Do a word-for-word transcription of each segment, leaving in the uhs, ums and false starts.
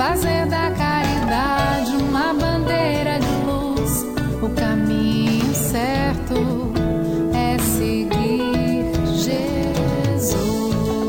fazer da caridade uma bandeira de luz. O caminho certo é seguir Jesus.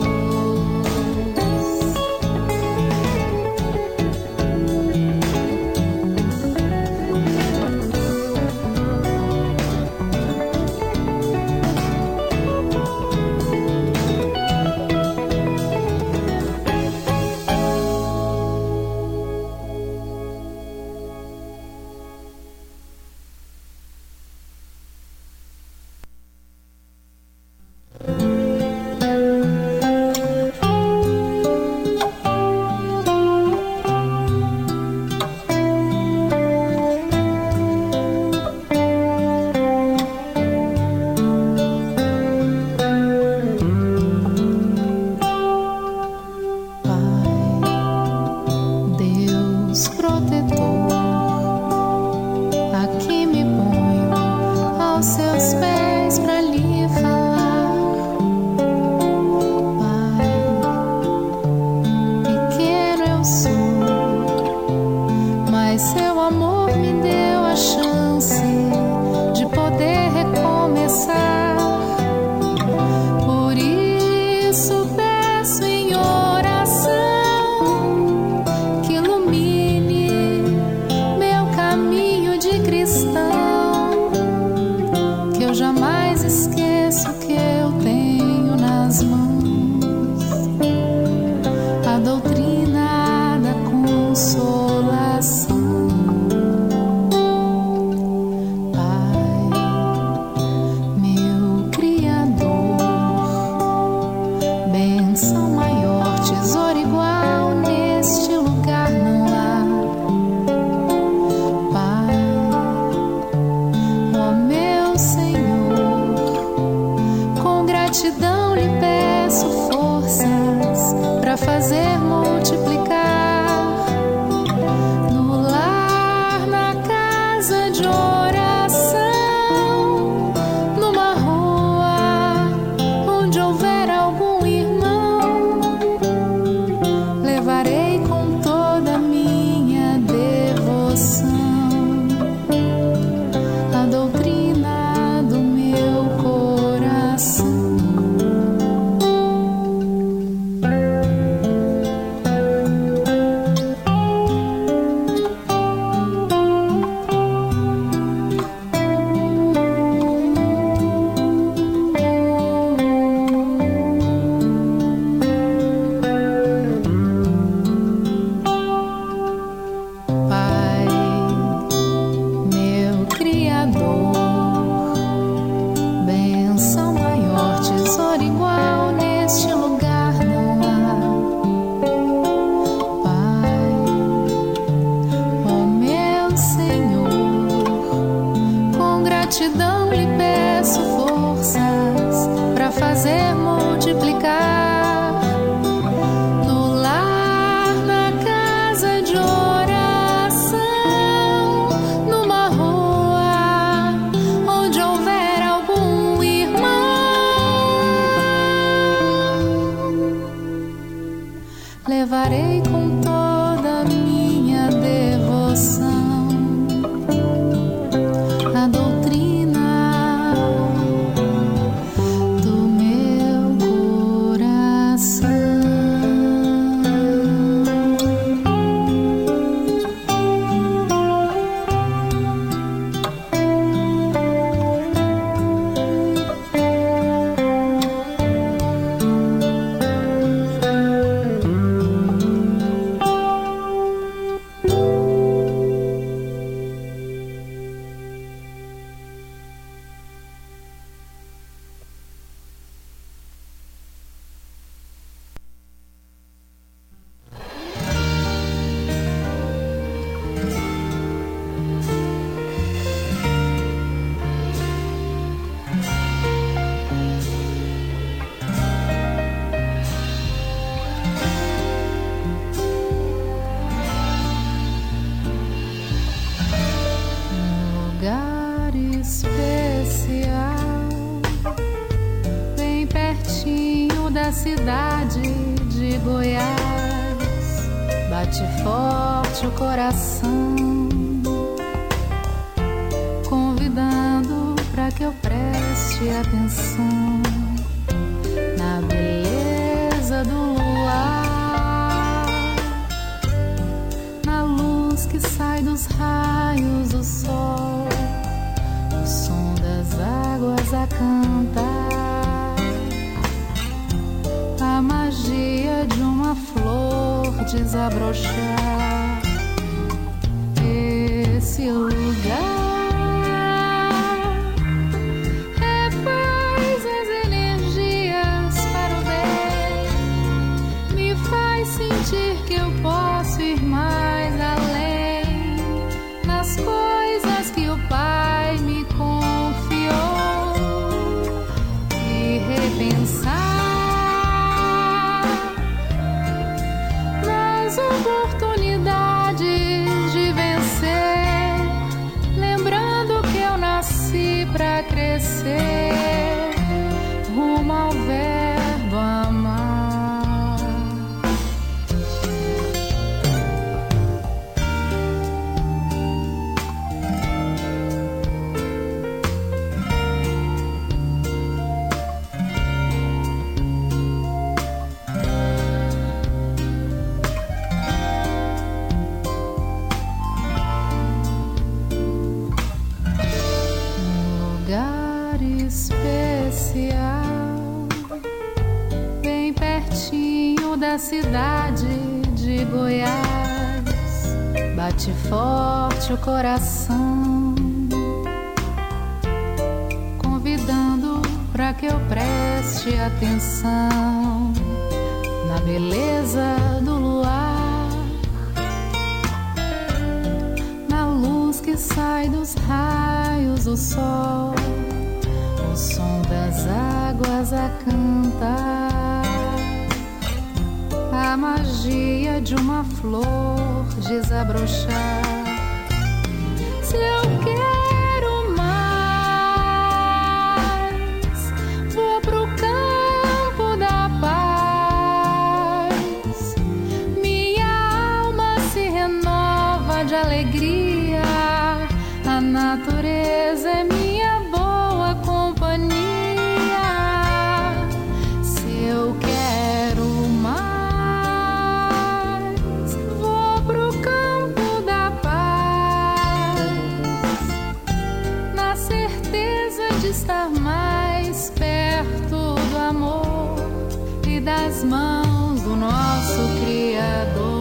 Levarei com toda a minha devoção a doutrina do meu coração. Cidade de Goiás, bate forte o coração, convidando pra que eu preste atenção na beleza do luar, na luz que sai dos raios do sol, o som das águas a cantar, a magia de uma flor desabrochar. Esse lugar refaz as energias para o bem, me faz sentir que eu posso ir mais além nas coisas que o Pai me confiou e repensar oportunidades de vencer, lembrando que eu nasci pra crescer rumo ao verbo amar. Especial, bem pertinho da cidade de Goiás, bate forte o coração, convidando pra que eu preste atenção na beleza do luar, na luz que sai dos raios do sol, o som das águas a cantar, a magia de uma flor desabrochar. Se eu quero mais, vou pro campo da paz, minha alma se renova de alegria, a natureza é minha boa companhia. Se eu quero mais, vou pro campo da paz, na certeza de estar mais perto do amor e das mãos do nosso Criador.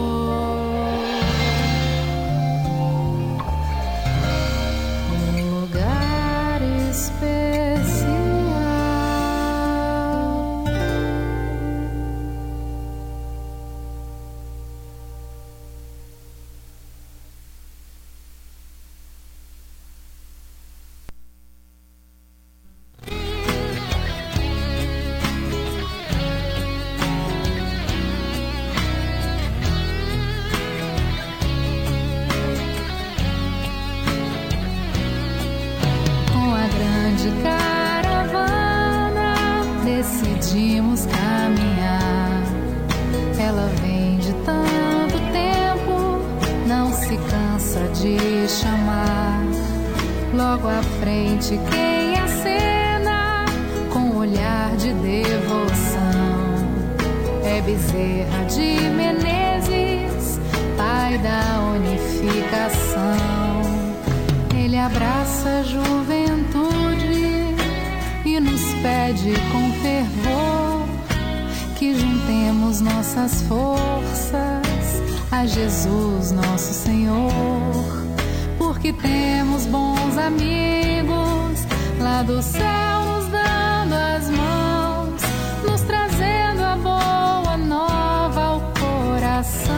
Decidimos caminhar, ela vem de tanto tempo, não se cansa de chamar. Logo à frente quem acena com olhar de devoção é Bezerra de Menezes, pai da unificação. Ele abraça a juventude e nos pede com fervor que juntemos nossas forças a Jesus nosso Senhor, porque temos bons amigos lá do céu nos dando as mãos, nos trazendo a boa nova ao coração.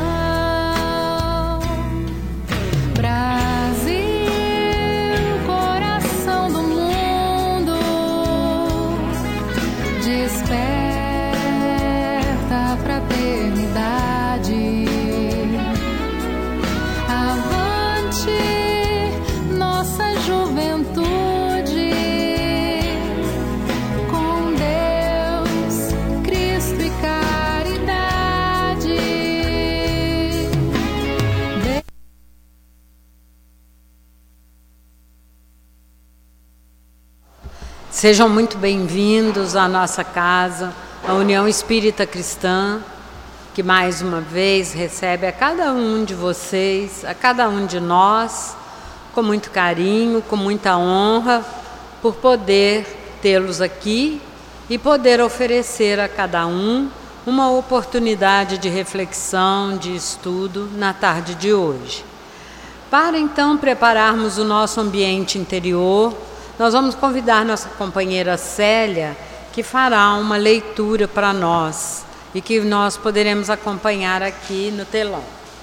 Brasil, coração do mundo, desperta a fraternidade. Avante, nossa juventude, Sejam muito bem-vindos à nossa casa, a União Espírita Cristã, que mais uma vez recebe a cada um de vocês, a cada um de nós, com muito carinho, com muita honra, por poder tê-los aqui e poder oferecer a cada um uma oportunidade de reflexão, de estudo na tarde de hoje. Para então prepararmos o nosso ambiente interior, nós vamos convidar nossa companheira Célia, que fará uma leitura para nós e que nós poderemos acompanhar aqui no telão.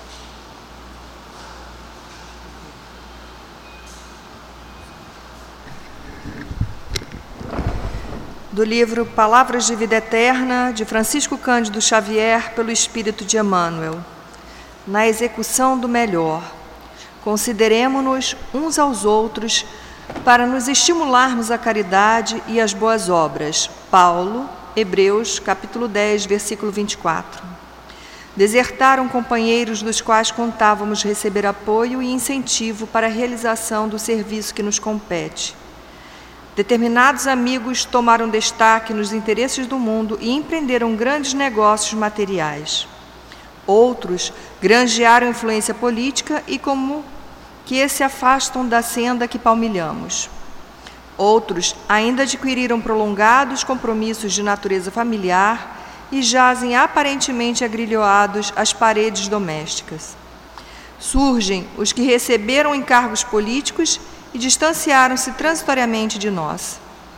Do livro Palavras de Vida Eterna, de Francisco Cândido Xavier, pelo Espírito de Emmanuel. Na execução do melhor, consideremo-nos uns aos outros para nos estimularmos à caridade e às boas obras. Paulo, Hebreus, capítulo dez, versículo vinte e quatro. Desertaram companheiros dos quais contávamos receber apoio e incentivo para a realização do serviço que nos compete. Determinados amigos tomaram destaque nos interesses do mundo e empreenderam grandes negócios materiais. Outros granjearam influência política e como que se afastam da senda que palmilhamos. Outros ainda adquiriram prolongados compromissos de natureza familiar e jazem aparentemente agrilhoados às paredes domésticas. Surgem os que receberam encargos políticos e distanciaram-se transitoriamente de nós.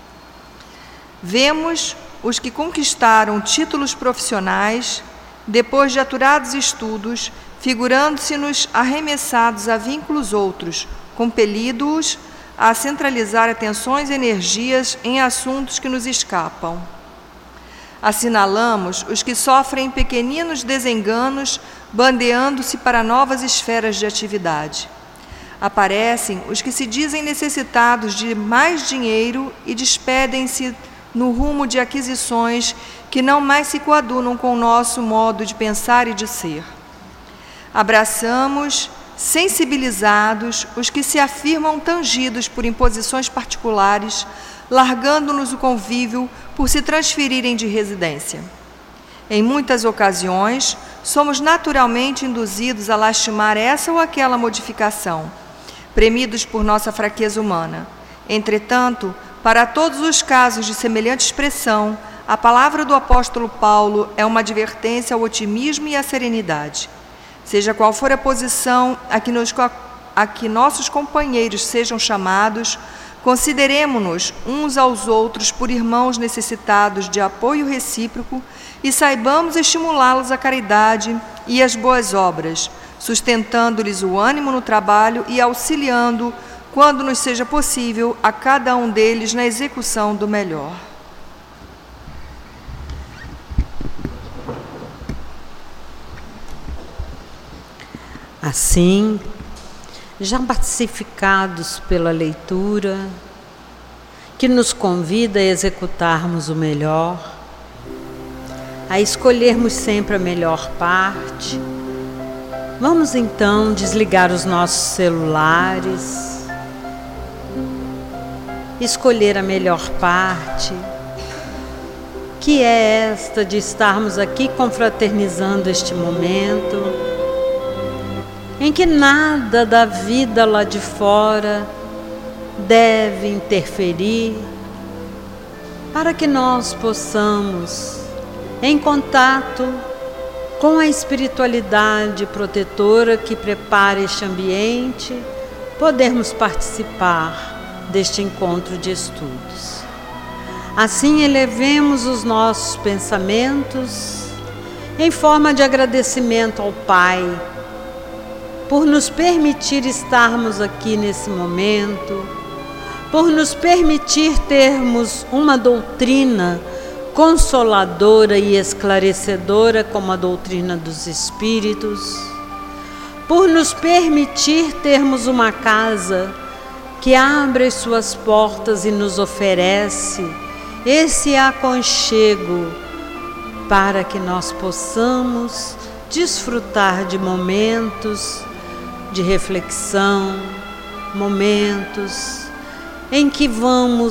Vemos os que conquistaram títulos profissionais, depois de aturados estudos, figurando-se-nos arremessados a vínculos outros, compelindo-os a centralizar atenções e energias em assuntos que nos escapam. Assinalamos os que sofrem pequeninos desenganos, bandeando-se para novas esferas de atividade. Aparecem os que se dizem necessitados de mais dinheiro e despedem-se no rumo de aquisições que não mais se coadunam com o nosso modo de pensar e de ser. Abraçamos, sensibilizados, os que se afirmam tangidos por imposições particulares, largando-nos o convívio por se transferirem de residência. Em muitas ocasiões, somos naturalmente induzidos a lastimar essa ou aquela modificação, premidos por nossa fraqueza humana. Entretanto, para todos os casos de semelhante expressão, a palavra do apóstolo Paulo é uma advertência ao otimismo e à serenidade. Seja qual for a posição a que, nos, a que nossos companheiros sejam chamados, consideremo-nos uns aos outros por irmãos necessitados de apoio recíproco e saibamos estimulá-los à caridade e às boas obras, sustentando-lhes o ânimo no trabalho e auxiliando, quando nos seja possível, a cada um deles na execução do melhor. Assim, já pacificados pela leitura, que nos convida a executarmos o melhor, a escolhermos sempre a melhor parte, vamos então desligar os nossos celulares, escolher a melhor parte, que é esta de estarmos aqui confraternizando este momento, em que nada da vida lá de fora deve interferir, para que nós possamos, em contato com a espiritualidade protetora que prepara este ambiente, podermos participar deste encontro de estudos. Assim, elevemos os nossos pensamentos em forma de agradecimento ao Pai, por nos permitir estarmos aqui nesse momento, por nos permitir termos uma doutrina consoladora e esclarecedora como a doutrina dos Espíritos, por nos permitir termos uma casa que abre as suas portas e nos oferece esse aconchego para que nós possamos desfrutar de momentos de reflexão, momentos em que vamos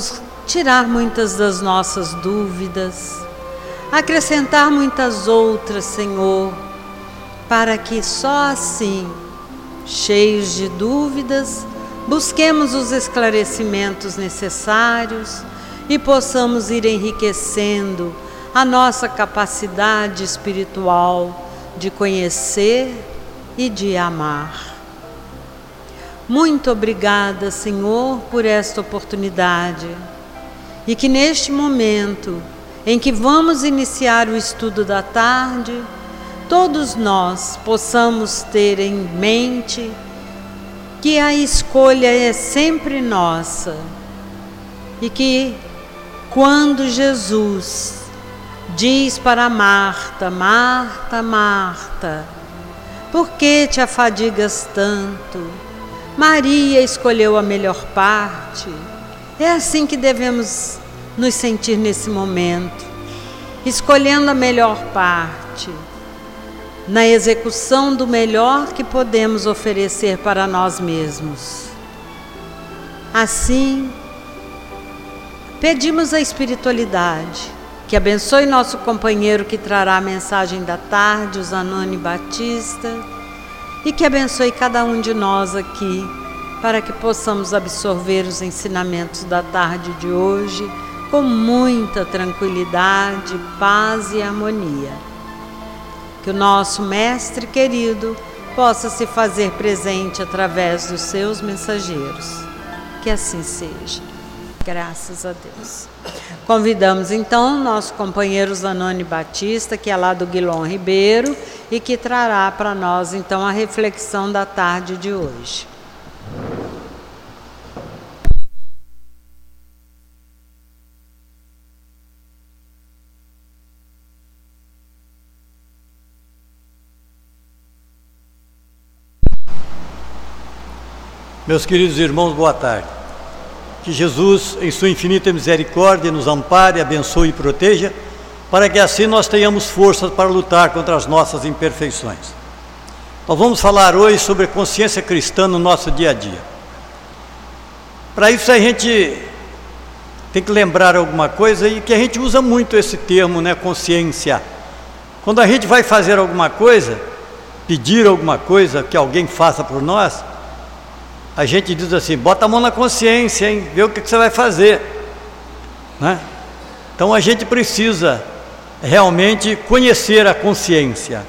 tirar muitas das nossas dúvidas, acrescentar muitas outras, Senhor, para que só assim, cheios de dúvidas, busquemos os esclarecimentos necessários e possamos ir enriquecendo a nossa capacidade espiritual de conhecer e de amar. Muito obrigada, Senhor, por esta oportunidade e que neste momento em que vamos iniciar o estudo da tarde, todos nós possamos ter em mente que a escolha é sempre nossa e que quando Jesus diz para Marta: Marta, Marta, por que te afadigas tanto? Maria escolheu a melhor parte. É assim que devemos nos sentir nesse momento, escolhendo a melhor parte, na execução do melhor que podemos oferecer para nós mesmos. Assim, pedimos à espiritualidade que abençoe nosso companheiro que trará a mensagem da tarde, o Zanoni Batista, e que abençoe cada um de nós aqui, para que possamos absorver os ensinamentos da tarde de hoje com muita tranquilidade, paz e harmonia. Que o nosso Mestre querido possa se fazer presente através dos seus mensageiros. Que assim seja. Graças a Deus. Convidamos então nosso companheiro Zanoni Batista, que é lá do Guilom Ribeiro, e que trará para nós então a reflexão da tarde de hoje. Meus queridos irmãos, boa tarde. Que Jesus, em sua infinita misericórdia, nos ampare, abençoe e proteja, para que assim nós tenhamos forças para lutar contra as nossas imperfeições. Nós vamos falar hoje sobre a consciência cristã no nosso dia a dia. Para isso a gente tem que lembrar alguma coisa, e que a gente usa muito esse termo, né, consciência. Quando a gente vai fazer alguma coisa, pedir alguma coisa que alguém faça por nós, a gente diz assim: bota a mão na consciência, hein? Vê o que, que você vai fazer, né? Então a gente precisa realmente conhecer a consciência.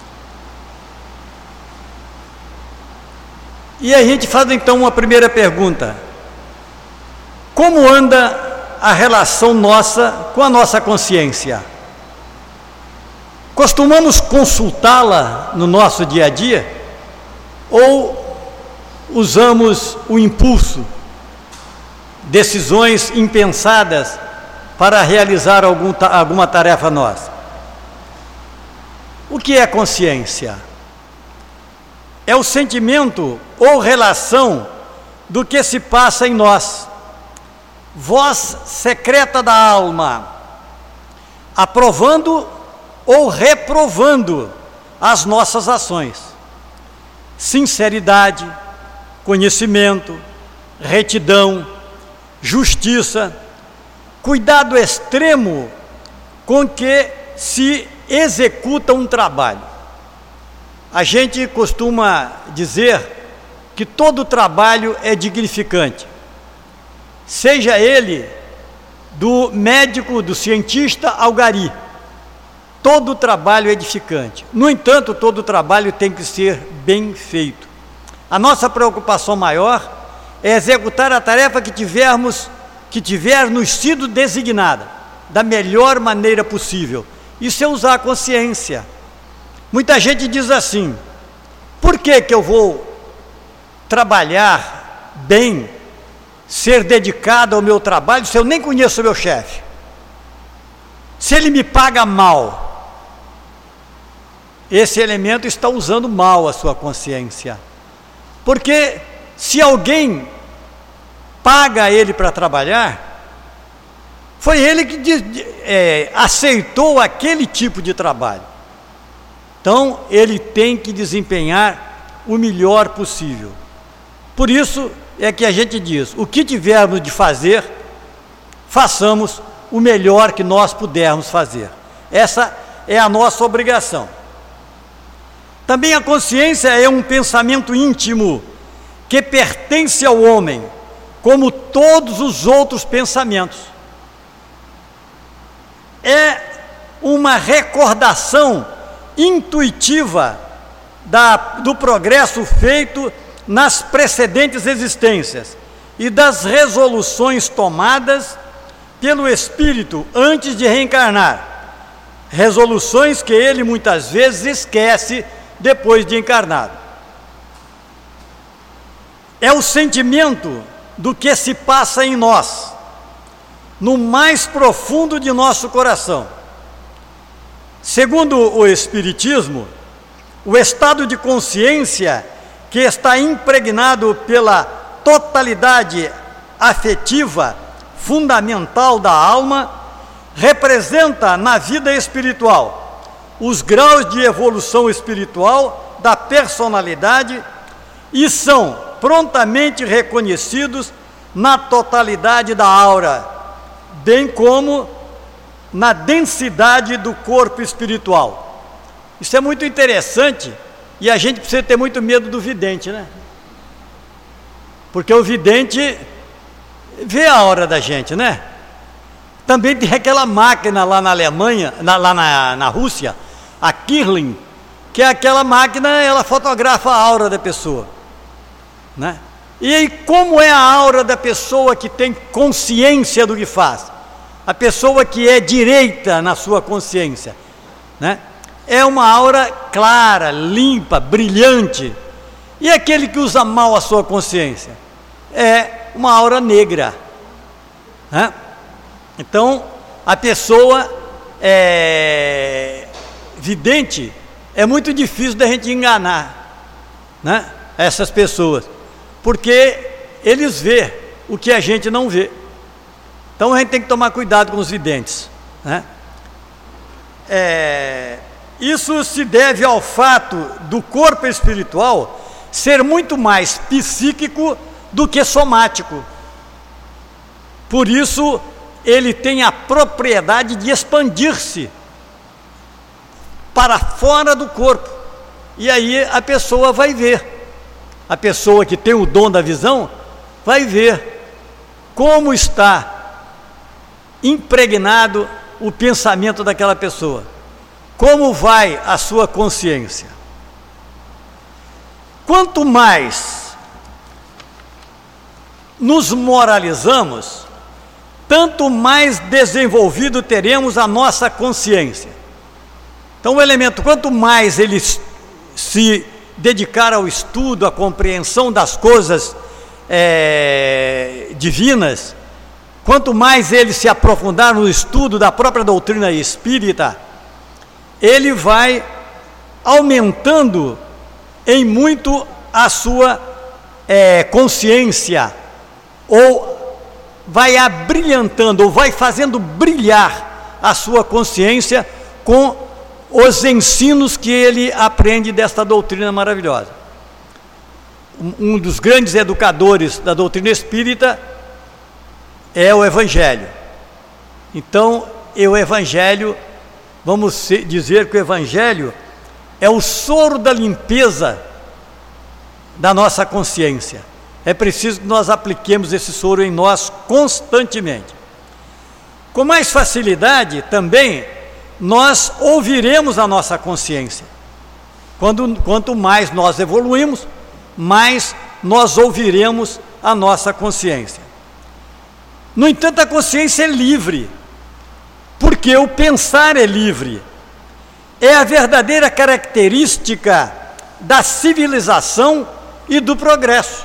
E a gente faz então uma primeira pergunta: como anda a relação nossa com a nossa consciência? Costumamos consultá-la no nosso dia a dia? Ou usamos o impulso, decisões impensadas para realizar algum, alguma tarefa nossa? O que é consciência? É o sentimento ou relação do que se passa em nós, voz secreta da alma, aprovando ou reprovando as nossas ações. Sinceridade, conhecimento, retidão, justiça, cuidado extremo com que se executa um trabalho. A gente costuma dizer que todo trabalho é dignificante, seja ele do médico, do cientista ao gari. Todo trabalho é edificante. No entanto, todo trabalho tem que ser bem feito. A nossa preocupação maior é executar a tarefa que tivermos, que tiver nos sido designada, da melhor maneira possível. Isso é usar a consciência. Muita gente diz assim: por que que eu vou trabalhar bem, ser dedicado ao meu trabalho, se eu nem conheço o meu chefe? Se ele me paga mal? Esse elemento está usando mal a sua consciência. Porque se alguém paga ele para trabalhar, foi ele que é, aceitou aquele tipo de trabalho. Então, ele tem que desempenhar o melhor possível. Por isso é que a gente diz: o que tivermos de fazer, façamos o melhor que nós pudermos fazer. Essa é a nossa obrigação. Também a consciência é um pensamento íntimo que pertence ao homem, como todos os outros pensamentos. É uma recordação intuitiva da, do progresso feito nas precedentes existências e das resoluções tomadas pelo espírito antes de reencarnar, resoluções que ele muitas vezes esquece depois de encarnado. É o sentimento do que se passa em nós, no mais profundo de nosso coração. Segundo o Espiritismo, o estado de consciência que está impregnado pela totalidade afetiva fundamental da alma representa na vida espiritual os graus de evolução espiritual da personalidade e são prontamente reconhecidos na totalidade da aura, bem como na densidade do corpo espiritual. Isso é muito interessante e a gente precisa ter muito medo do vidente, né? Porque o vidente vê a aura da gente, né? Também tem aquela máquina lá na Alemanha, na, lá na, na Rússia, a Kirling, que é aquela máquina, ela fotografa a aura da pessoa, né? E aí, como é a aura da pessoa que tem consciência do que faz? A pessoa que é direita na sua consciência, né? É uma aura clara, limpa, brilhante. E aquele que usa mal a sua consciência? É uma aura negra, né? Então, a pessoa é, vidente, é muito difícil da gente enganar, né, essas pessoas, porque eles vê o que a gente não vê. Então a gente tem que tomar cuidado com os videntes, né? É, isso se deve ao fato do corpo espiritual ser muito mais psíquico do que somático. Por isso ele tem a propriedade de expandir-se para fora do corpo, e aí a pessoa vai ver, a pessoa que tem o dom da visão vai ver como está impregnado o pensamento daquela pessoa, como vai a sua consciência. Quanto mais nos moralizamos, tanto mais desenvolvido teremos a nossa consciência. Então o elemento, quanto mais ele se dedicar ao estudo, à compreensão das coisas é, divinas, quanto mais ele se aprofundar no estudo da própria doutrina espírita, ele vai aumentando em muito a sua é, consciência, ou vai abrilhantando, ou vai fazendo brilhar a sua consciência com os ensinos que ele aprende desta doutrina maravilhosa. Um, um dos grandes educadores da doutrina espírita é o Evangelho. Então, e o Evangelho, vamos dizer que o Evangelho é o soro da limpeza da nossa consciência. É preciso que nós apliquemos esse soro em nós constantemente. Com mais facilidade também, nós ouviremos a nossa consciência. Quando, quanto mais nós evoluímos, mais nós ouviremos a nossa consciência. No entanto, a consciência é livre, porque o pensar é livre. É a verdadeira característica da civilização e do progresso.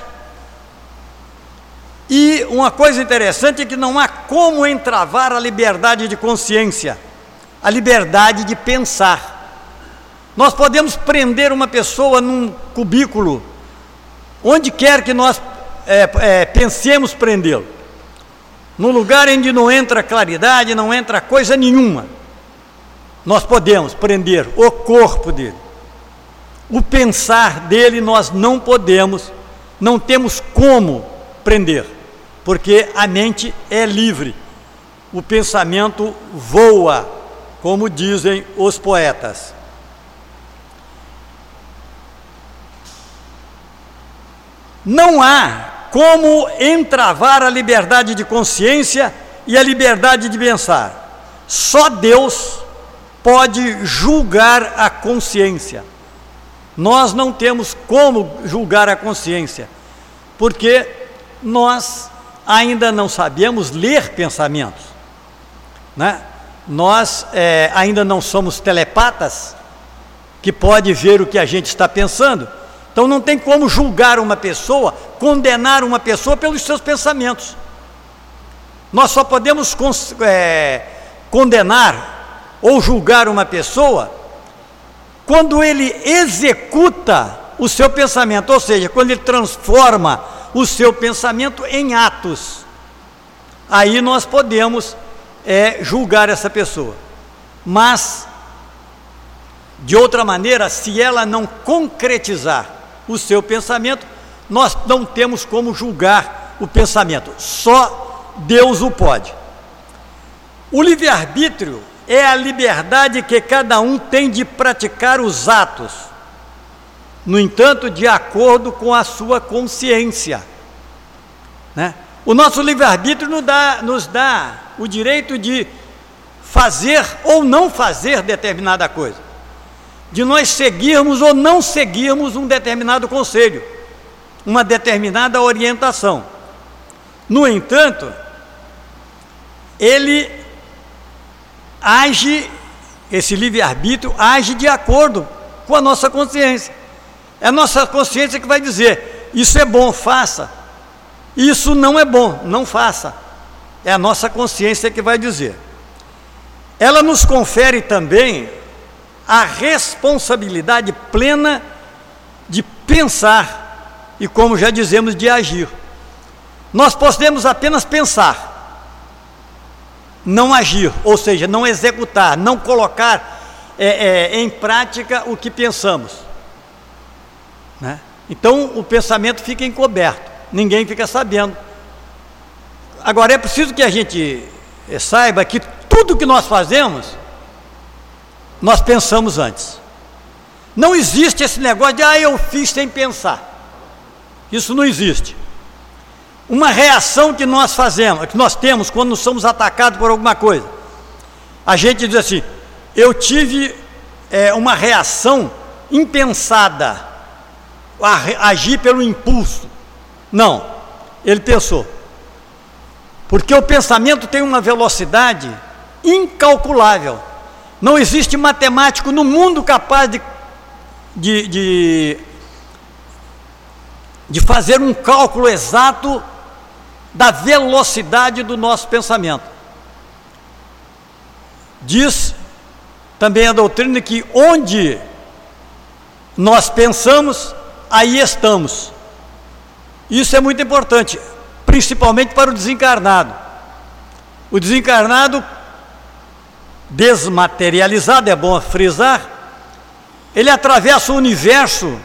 E uma coisa interessante é que não há como entravar a liberdade de consciência, a liberdade de pensar. Nós podemos prender uma pessoa num cubículo, onde quer que nós é, é, pensemos prendê-lo, num lugar onde não entra claridade, não entra coisa nenhuma, nós podemos prender o corpo dele. O pensar dele nós não podemos, não temos como prender, porque a mente é livre. o pensamento voa, como dizem os poetas. Não há como entravar a liberdade de consciência e a liberdade de pensar. Só Deus pode julgar a consciência. Nós não temos como julgar a consciência, porque nós ainda não sabemos ler pensamentos, né? Nós é, ainda não somos telepatas, que pode ver o que a gente está pensando. Então não tem como julgar uma pessoa, condenar uma pessoa pelos seus pensamentos. Nós só podemos é, condenar ou julgar uma pessoa quando ele executa o seu pensamento, ou seja, quando ele transforma o seu pensamento em atos. Aí nós podemos é, julgar essa pessoa. Mas, de outra maneira, se ela não concretizar o seu pensamento, nós não temos como julgar o pensamento. Só Deus o pode. O livre-arbítrio é a liberdade que cada um tem de praticar os atos, no entanto, de acordo com a sua consciência, né? O nosso livre-arbítrio nos dá, nos dá o direito de fazer ou não fazer determinada coisa, de nós seguirmos ou não seguirmos um determinado conselho, uma determinada orientação. No entanto, ele age, esse livre-arbítrio age de acordo com a nossa consciência. É a nossa consciência que vai dizer, isso é bom, faça. Isso não é bom, não faça. É a nossa consciência que vai dizer. Ela nos confere também a responsabilidade plena de pensar e, como já dizemos, de agir. Nós podemos apenas pensar, não agir, ou seja, não executar, não colocar é, é, em prática o que pensamos, né? Então o pensamento fica encoberto, ninguém fica sabendo. Agora é preciso que a gente saiba que tudo que nós fazemos, nós pensamos antes. Não existe esse negócio de, ah, eu fiz sem pensar. Isso não existe. Uma reação que nós fazemos, que nós temos quando somos atacados por alguma coisa, a gente diz assim, eu tive é, uma reação impensada, agir pelo impulso. Não, ele pensou. Porque o pensamento tem uma velocidade incalculável. Não existe matemático no mundo capaz de, de, de, de fazer um cálculo exato da velocidade do nosso pensamento. Diz também a doutrina que onde nós pensamos, aí estamos. Isso é muito importante, principalmente para o desencarnado. O desencarnado desmaterializado, é bom frisar, ele atravessa o universo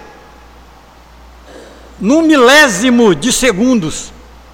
num milésimo de segundos.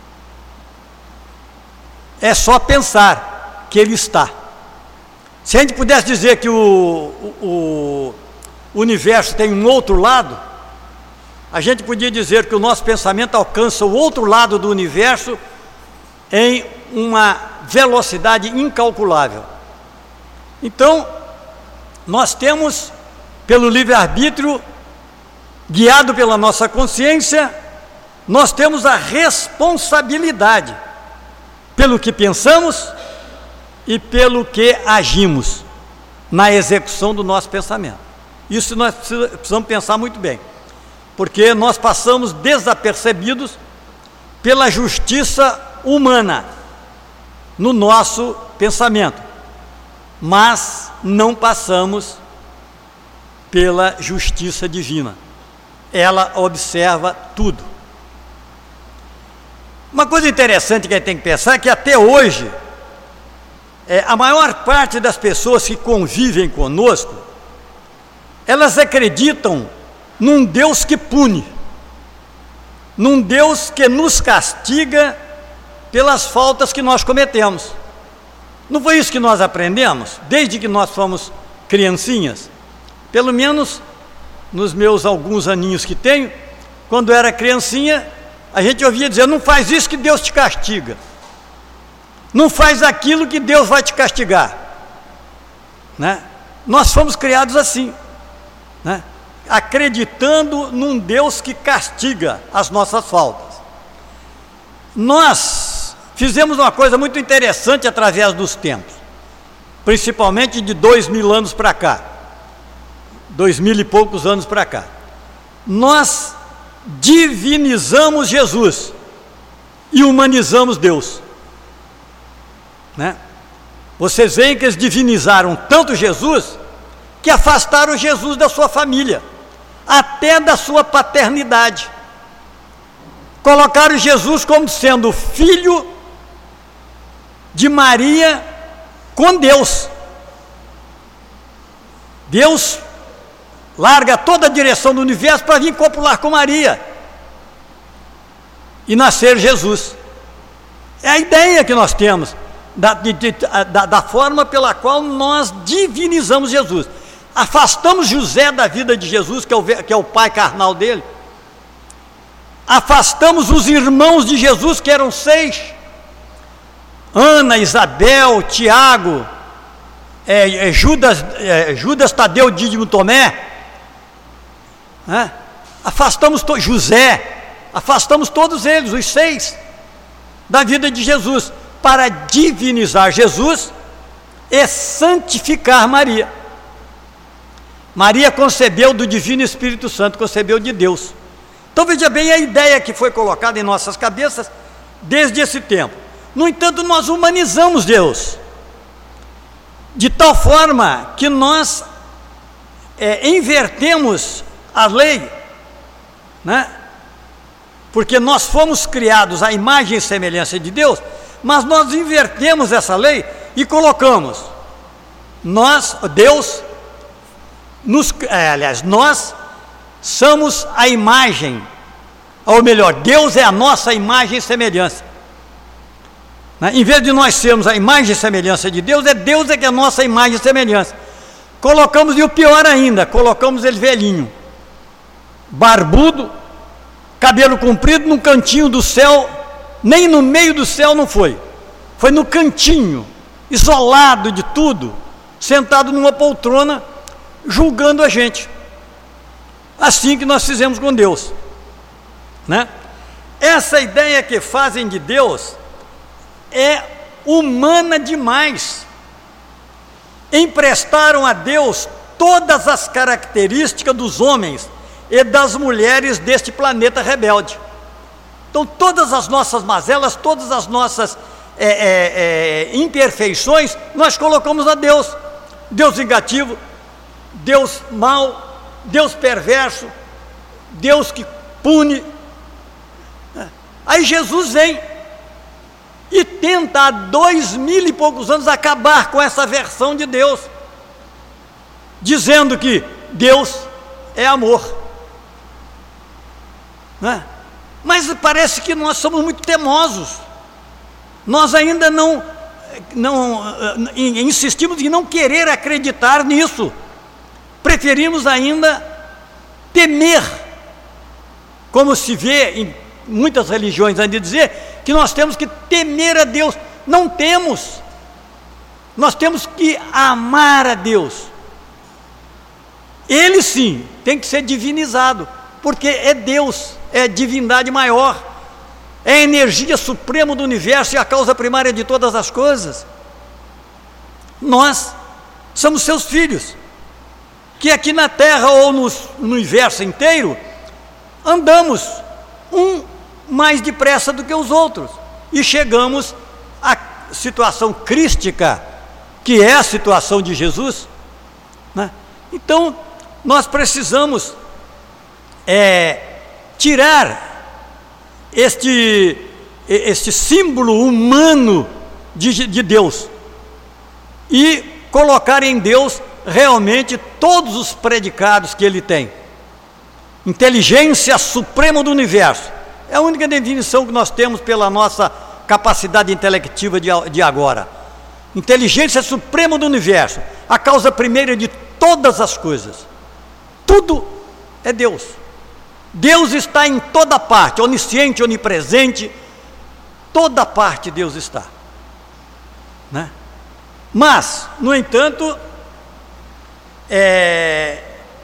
É só pensar que ele está. Se a gente pudesse dizer que o, o, o universo tem um outro lado, a gente podia dizer que o nosso pensamento alcança o outro lado do universo em uma velocidade incalculável. Então, nós temos, pelo livre-arbítrio, guiado pela nossa consciência, nós temos a responsabilidade pelo que pensamos e pelo que agimos na execução do nosso pensamento. Isso nós precisamos pensar muito bem, porque nós passamos desapercebidos pela justiça humana no nosso pensamento, mas não passamos pela justiça divina. Ela observa tudo. Uma coisa interessante que a gente tem que pensar é que até hoje, é, a maior parte das pessoas que convivem conosco, elas acreditam num Deus que pune, num Deus que nos castiga pelas faltas que nós cometemos. Não foi isso que nós aprendemos desde que nós fomos criancinhas? Pelo menos nos meus alguns aninhos que tenho, quando era criancinha, a gente ouvia dizer: não faz isso que Deus te castiga, não faz aquilo que Deus vai te castigar, né? Nós fomos criados assim, né? Acreditando num Deus que castiga as nossas faltas. Nós fizemos uma coisa muito interessante através dos tempos, principalmente de dois mil anos para cá, dois mil e poucos anos para cá. Nós divinizamos Jesus e humanizamos Deus, né? Vocês veem que eles divinizaram tanto Jesus que afastaram Jesus da sua família, até da sua paternidade. Colocaram Jesus como sendo filho de Maria com Deus. Deus larga toda a direção do universo para vir copular com Maria e nascer Jesus. É a ideia que nós temos da, de, de, da, da forma pela qual nós divinizamos Jesus. Afastamos José da vida de Jesus, que é o, que é o pai carnal dele. Afastamos os irmãos de Jesus, que eram seis: Ana, Isabel, Tiago, é, é, Judas, é, Judas Tadeu, Dídimo, Tomé, né? Afastamos to- José, afastamos todos eles, os seis, da vida de Jesus, para divinizar Jesus e santificar Maria. Maria concebeu do Divino Espírito Santo, concebeu de Deus. Então veja bem a ideia que foi colocada em nossas cabeças desde esse tempo. No entanto, nós humanizamos Deus, de tal forma que nós é, invertemos a lei, né? Porque nós fomos criados à imagem e semelhança de Deus, mas nós invertemos essa lei e colocamos nós, Deus, nos, é, aliás, nós somos a imagem, ou melhor, Deus é a nossa imagem e semelhança, né? Em vez de nós sermos a imagem e semelhança de Deus, é Deus é que é a nossa imagem e semelhança. Colocamos, e o pior ainda, colocamos ele velhinho, barbudo, cabelo comprido, num cantinho do céu. Nem no meio do céu não foi, foi no cantinho, isolado de tudo, sentado numa poltrona, julgando a gente. Assim que nós fizemos com Deus, né? Essa ideia que fazem de Deus é humana demais. Emprestaram a Deus todas as características dos homens e das mulheres deste planeta rebelde. Então todas as nossas mazelas, todas as nossas é, é, é, imperfeições, nós colocamos a Deus. Deus vingativo, Deus mau, Deus perverso, Deus que pune. Aí Jesus vem e tenta há dois mil e poucos anos acabar com essa versão de Deus, dizendo que Deus é amor, né? Mas parece que nós somos muito teimosos. Nós ainda não, não insistimos em não querer acreditar nisso. Preferimos ainda temer, como se vê em muitas religiões ainda dizer que nós temos que temer a Deus. Não temos. Nós temos que amar a Deus. Ele sim tem que ser divinizado, porque é Deus, é divindade maior, é a energia suprema do universo e a causa primária de todas as coisas. Nós somos seus filhos, que aqui na Terra ou no, no universo inteiro andamos um mais depressa do que os outros e chegamos à situação crística, que é a situação de Jesus, né? Então nós precisamos é, tirar este, este símbolo humano de, de Deus e colocar em Deus realmente todos os predicados que Ele tem. Inteligência suprema do universo é a única definição que nós temos pela nossa capacidade intelectiva de, de agora. inteligência suprema do universo, a causa primeira de todas as coisas. Tudo é Deus. Deus está em toda parte, onisciente, onipresente, toda parte Deus está, né? Mas, no entanto, é,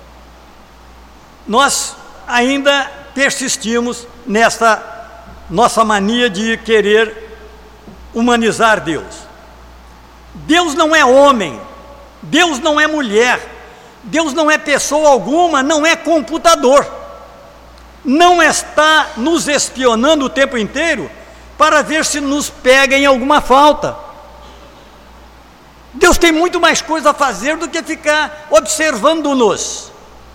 nós ainda persistimos nessa nossa mania de querer humanizar Deus. Deus não é homem, Deus não é mulher, Deus não é pessoa alguma, não é computador, não está nos espionando o tempo inteiro para ver se nos pega em alguma falta. Deus tem muito mais coisa a fazer do que ficar observando-nos.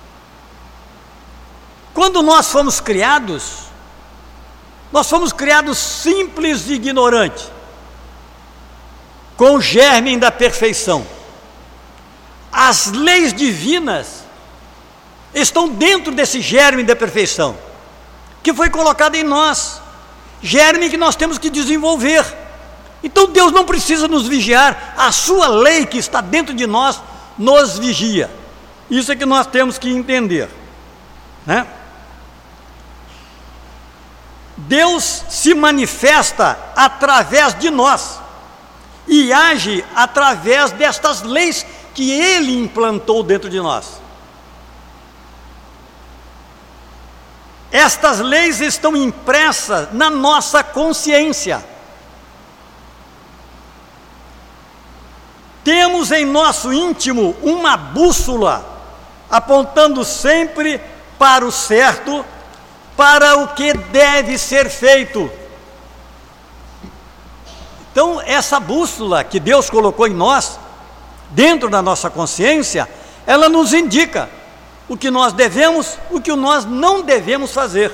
Quando nós fomos criados, nós fomos criados simples e ignorantes, com o germe da perfeição. As leis divinas estão dentro desse germe da perfeição, que foi colocado em nós, germe que nós temos que desenvolver. Então Deus não precisa nos vigiar, a sua lei que está dentro de nós nos vigia. Isso é que nós temos que entender, né? Deus se manifesta através de nós e age através destas leis que Ele implantou dentro de nós. Estas leis estão impressas na nossa consciência. Temos em nosso íntimo uma bússola, apontando sempre para o certo, para o que deve ser feito. Então, essa bússola que Deus colocou em nós, dentro da nossa consciência, ela nos indica o que nós devemos, o que nós não devemos fazer.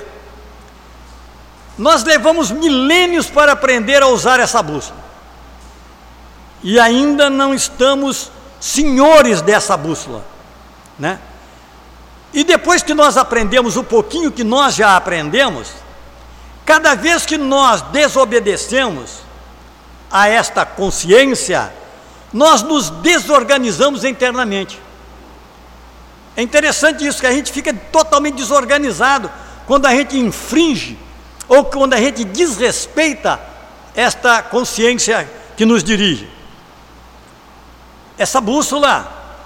Nós levamos milênios para aprender a usar essa bússola. E ainda não estamos senhores dessa bússola, né? E depois que nós aprendemos o pouquinho que nós já aprendemos, cada vez que nós desobedecemos a esta consciência, nós nos desorganizamos internamente. É interessante isso, que a gente fica totalmente desorganizado quando a gente infringe ou quando a gente desrespeita esta consciência que nos dirige. Essa bússola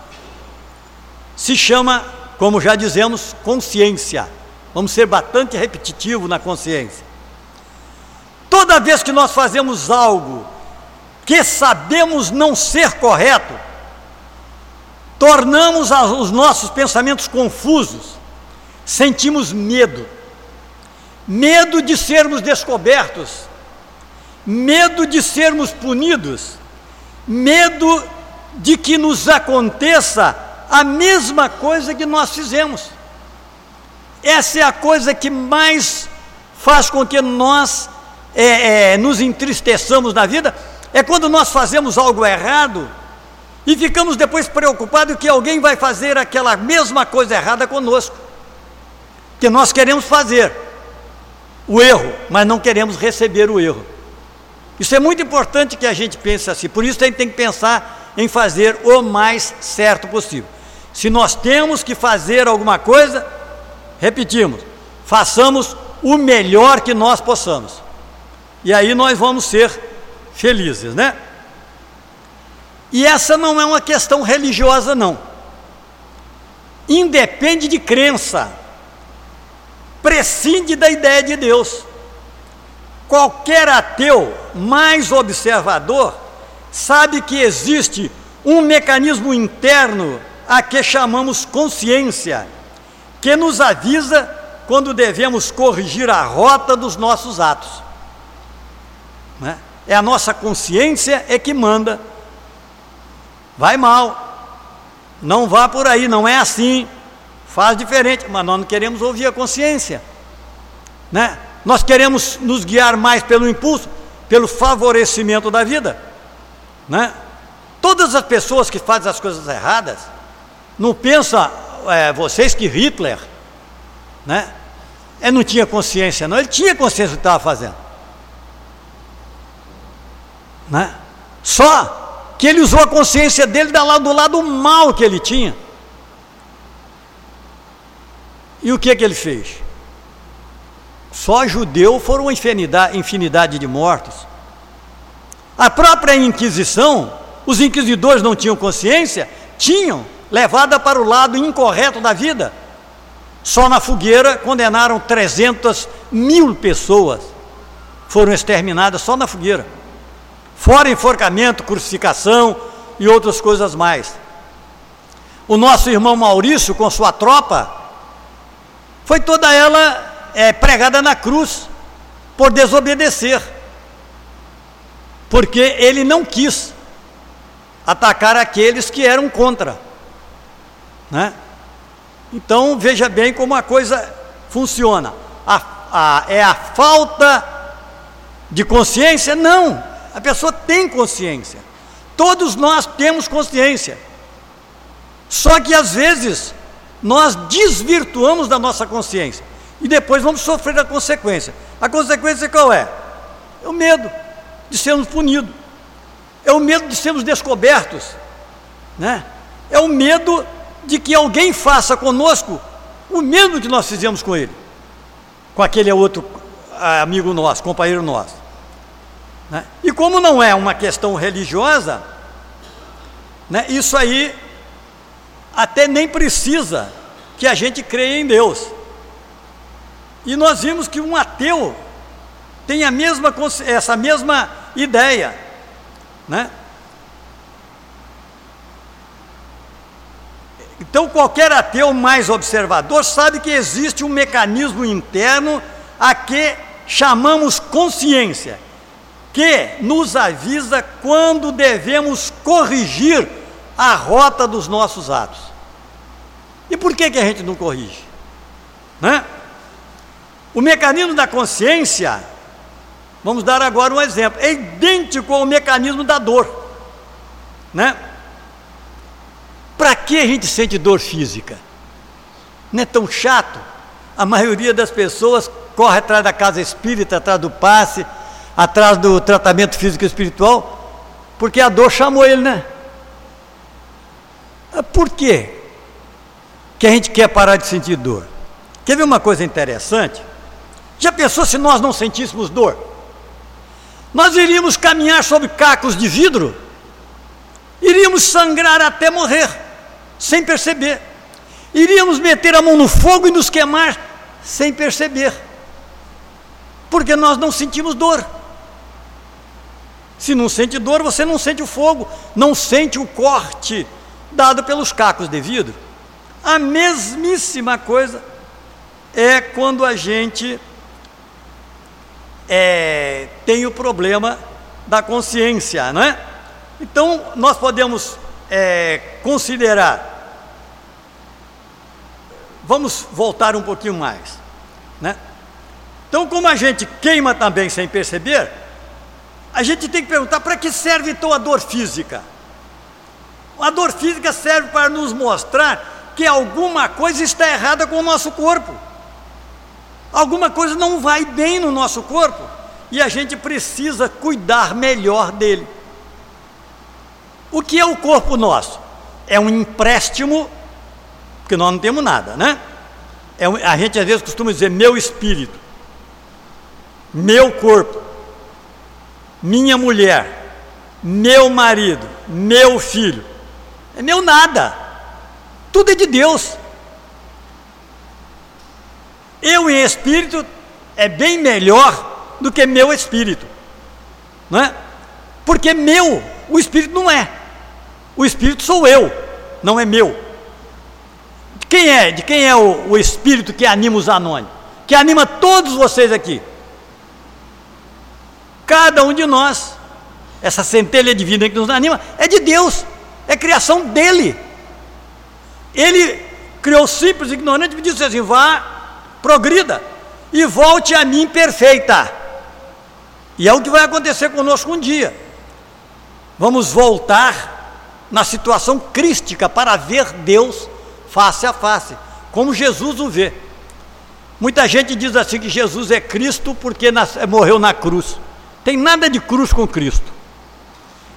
se chama, como já dizemos, consciência. Vamos ser bastante repetitivo na consciência. Toda vez que nós fazemos algo que sabemos não ser correto, tornamos os nossos pensamentos confusos, sentimos medo, medo de sermos descobertos, medo de sermos punidos, medo de que nos aconteça a mesma coisa que nós fizemos. Essa é a coisa que mais faz com que nós é, é, nos entristeçamos na vida, é quando nós fazemos algo errado e ficamos depois preocupados que alguém vai fazer aquela mesma coisa errada conosco, que nós queremos fazer o erro, mas não queremos receber o erro. Isso é muito importante que a gente pense assim, por isso a gente tem que pensar em fazer o mais certo possível. Se nós temos que fazer alguma coisa, repetimos, façamos o melhor que nós possamos, e aí nós vamos ser felizes, né? E essa não é uma questão religiosa, não. Independe de crença, prescinde da ideia de Deus. Qualquer ateu mais observador sabe que existe um mecanismo interno a que chamamos consciência, que nos avisa quando devemos corrigir a rota dos nossos atos, né? É a nossa consciência é que manda. Vai mal, não vá por aí, não é assim, faz diferente, mas nós não queremos ouvir a consciência, né? Nós queremos nos guiar mais pelo impulso, pelo favorecimento da vida, né? Todas as pessoas que fazem as coisas erradas, não pensam, é, vocês que Hitler, né? Ele não tinha consciência, não, ele tinha consciência do que estava fazendo, né? Só que ele usou a consciência dele do lado, do lado mal que ele tinha. E o que que ele fez? Só judeu foram uma infinidade, infinidade de mortos. A própria Inquisição, os inquisidores não tinham consciência? Tinham, levada para o lado incorreto da vida. Só na fogueira condenaram trezentas mil pessoas, foram exterminadas só na fogueira. Fora enforcamento, crucificação e outras coisas mais. O nosso irmão Maurício, com sua tropa, foi toda ela é, pregada na cruz, por desobedecer, porque ele não quis atacar aqueles que eram contra, né? Então, veja bem como a coisa funciona. A, a, é a falta de consciência? Não, a pessoa tem consciência. Todos nós temos consciência. Só que, às vezes, nós desvirtuamos da nossa consciência. E depois vamos sofrer a consequência. A consequência qual é? É o medo de sermos punidos. É o medo de sermos descobertos, né? É o medo de que alguém faça conosco o mesmo que nós fizemos com ele, com aquele outro amigo nosso, companheiro nosso, né? E como não é uma questão religiosa, né, isso aí até nem precisa que a gente creia em Deus. E nós vimos que um ateu tem a mesma, essa mesma ideia, né? Então, qualquer ateu mais observador sabe que existe um mecanismo interno a que chamamos consciência, que nos avisa quando devemos corrigir a rota dos nossos atos. E por que que a gente não corrige, né? O mecanismo da consciência, vamos dar agora um exemplo, é idêntico ao mecanismo da dor, né? Para que a gente sente dor física? Não é tão chato? A maioria das pessoas corre atrás da casa espírita, atrás do passe, atrás do tratamento físico e espiritual, porque a dor chamou ele, né? Por quê que a gente quer parar de sentir dor? Quer ver uma coisa interessante? Já pensou se nós não sentíssemos dor? Nós iríamos caminhar sobre cacos de vidro, iríamos sangrar até morrer, sem perceber. Iríamos meter a mão no fogo e nos queimar, sem perceber, porque nós não sentimos dor. Se não sente dor, você não sente o fogo, não sente o corte dado pelos cacos de vidro. A mesmíssima coisa é quando a gente é, tem o problema da consciência, não é? Então, nós podemos é, considerar, vamos voltar um pouquinho mais, né? Então, como a gente queima também sem perceber, a gente tem que perguntar, para que serve então a dor física? A dor física serve para nos mostrar que alguma coisa está errada com o nosso corpo, alguma coisa não vai bem no nosso corpo, e a gente precisa cuidar melhor dele. O que é o corpo nosso? É um empréstimo, porque nós não temos nada, né? É um, a gente às vezes costuma dizer meu espírito, meu corpo, minha mulher, meu marido, meu filho. É meu nada, tudo é de Deus. Eu em espírito é bem melhor do que meu espírito, não é? Porque meu, o espírito não é. O espírito sou eu, não é meu. De quem é? De quem é o, o espírito que anima os anônimos? Que anima todos vocês aqui? Cada um de nós. Essa centelha divina que nos anima é de Deus, é criação dele. Ele criou simples e ignorante e disse assim: vá, progrida e volte a mim perfeita. E é o que vai acontecer conosco um dia. Vamos voltar na situação crística para ver Deus face a face, como Jesus o vê. Muita gente diz assim que Jesus é Cristo porque nas, morreu na cruz. Tem nada de cruz com Cristo.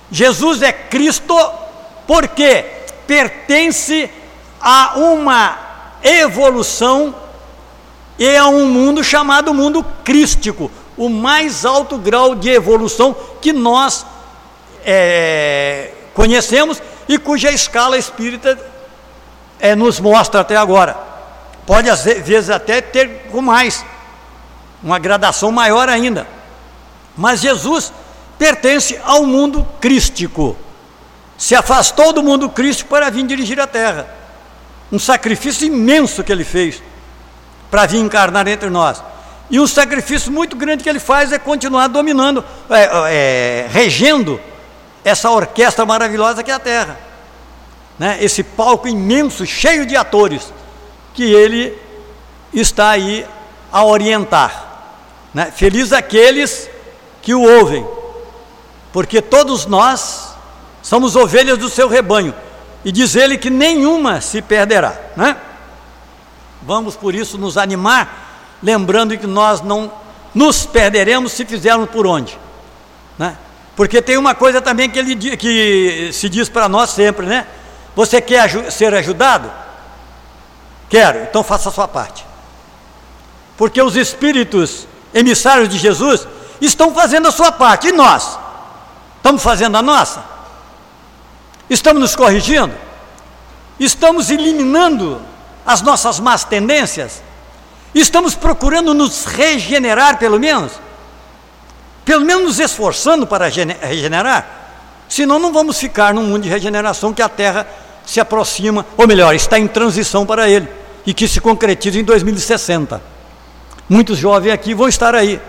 Jesus é Cristo porque pertence a uma evolução e a um mundo chamado mundo crístico, o mais alto grau de evolução que nós é, conhecemos e cuja escala espírita é, nos mostra até agora. Pode às vezes até ter com mais, uma gradação maior ainda, mas Jesus pertence ao mundo crístico, se afastou do mundo crístico para vir dirigir a terra, um sacrifício imenso que ele fez para vir encarnar entre nós, e um sacrifício muito grande que ele faz é continuar dominando, é, é, regendo essa orquestra maravilhosa que é a terra, né? Esse palco imenso, cheio de atores, que ele está aí a orientar, né? Feliz aqueles que o ouvem, porque todos nós somos ovelhas do seu rebanho, e diz ele que nenhuma se perderá, né? Vamos por isso nos animar, lembrando que nós não nos perderemos se fizermos por onde, né? Porque tem uma coisa também que, ele, que se diz para nós sempre, né? Você quer aju- ser ajudado? Quero, então faça a sua parte, porque os espíritos emissários de Jesus estão fazendo a sua parte, e nós? Estamos fazendo a nossa? Estamos nos corrigindo? Estamos eliminando as nossas más tendências? Estamos procurando nos regenerar, pelo menos? Pelo menos nos esforçando para regenerar? Senão não vamos ficar num mundo de regeneração que a Terra se aproxima, ou melhor, está em transição para ele, e que se concretiza em dois mil e sessenta. Muitos jovens aqui vão estar aí.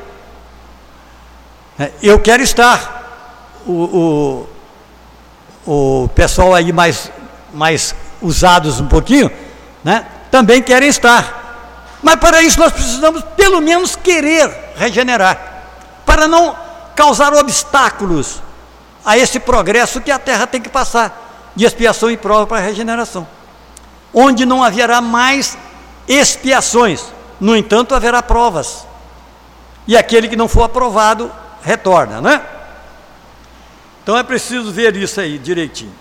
Eu quero estar. O, o, o pessoal aí mais, mais usados um pouquinho, né, também querem estar, mas para isso nós precisamos pelo menos querer regenerar, para não causar obstáculos a esse progresso que a Terra tem que passar, de expiação e prova para a regeneração, onde não haverá mais expiações, no entanto haverá provas, e aquele que não for aprovado retorna, né? Então é preciso ver isso aí direitinho.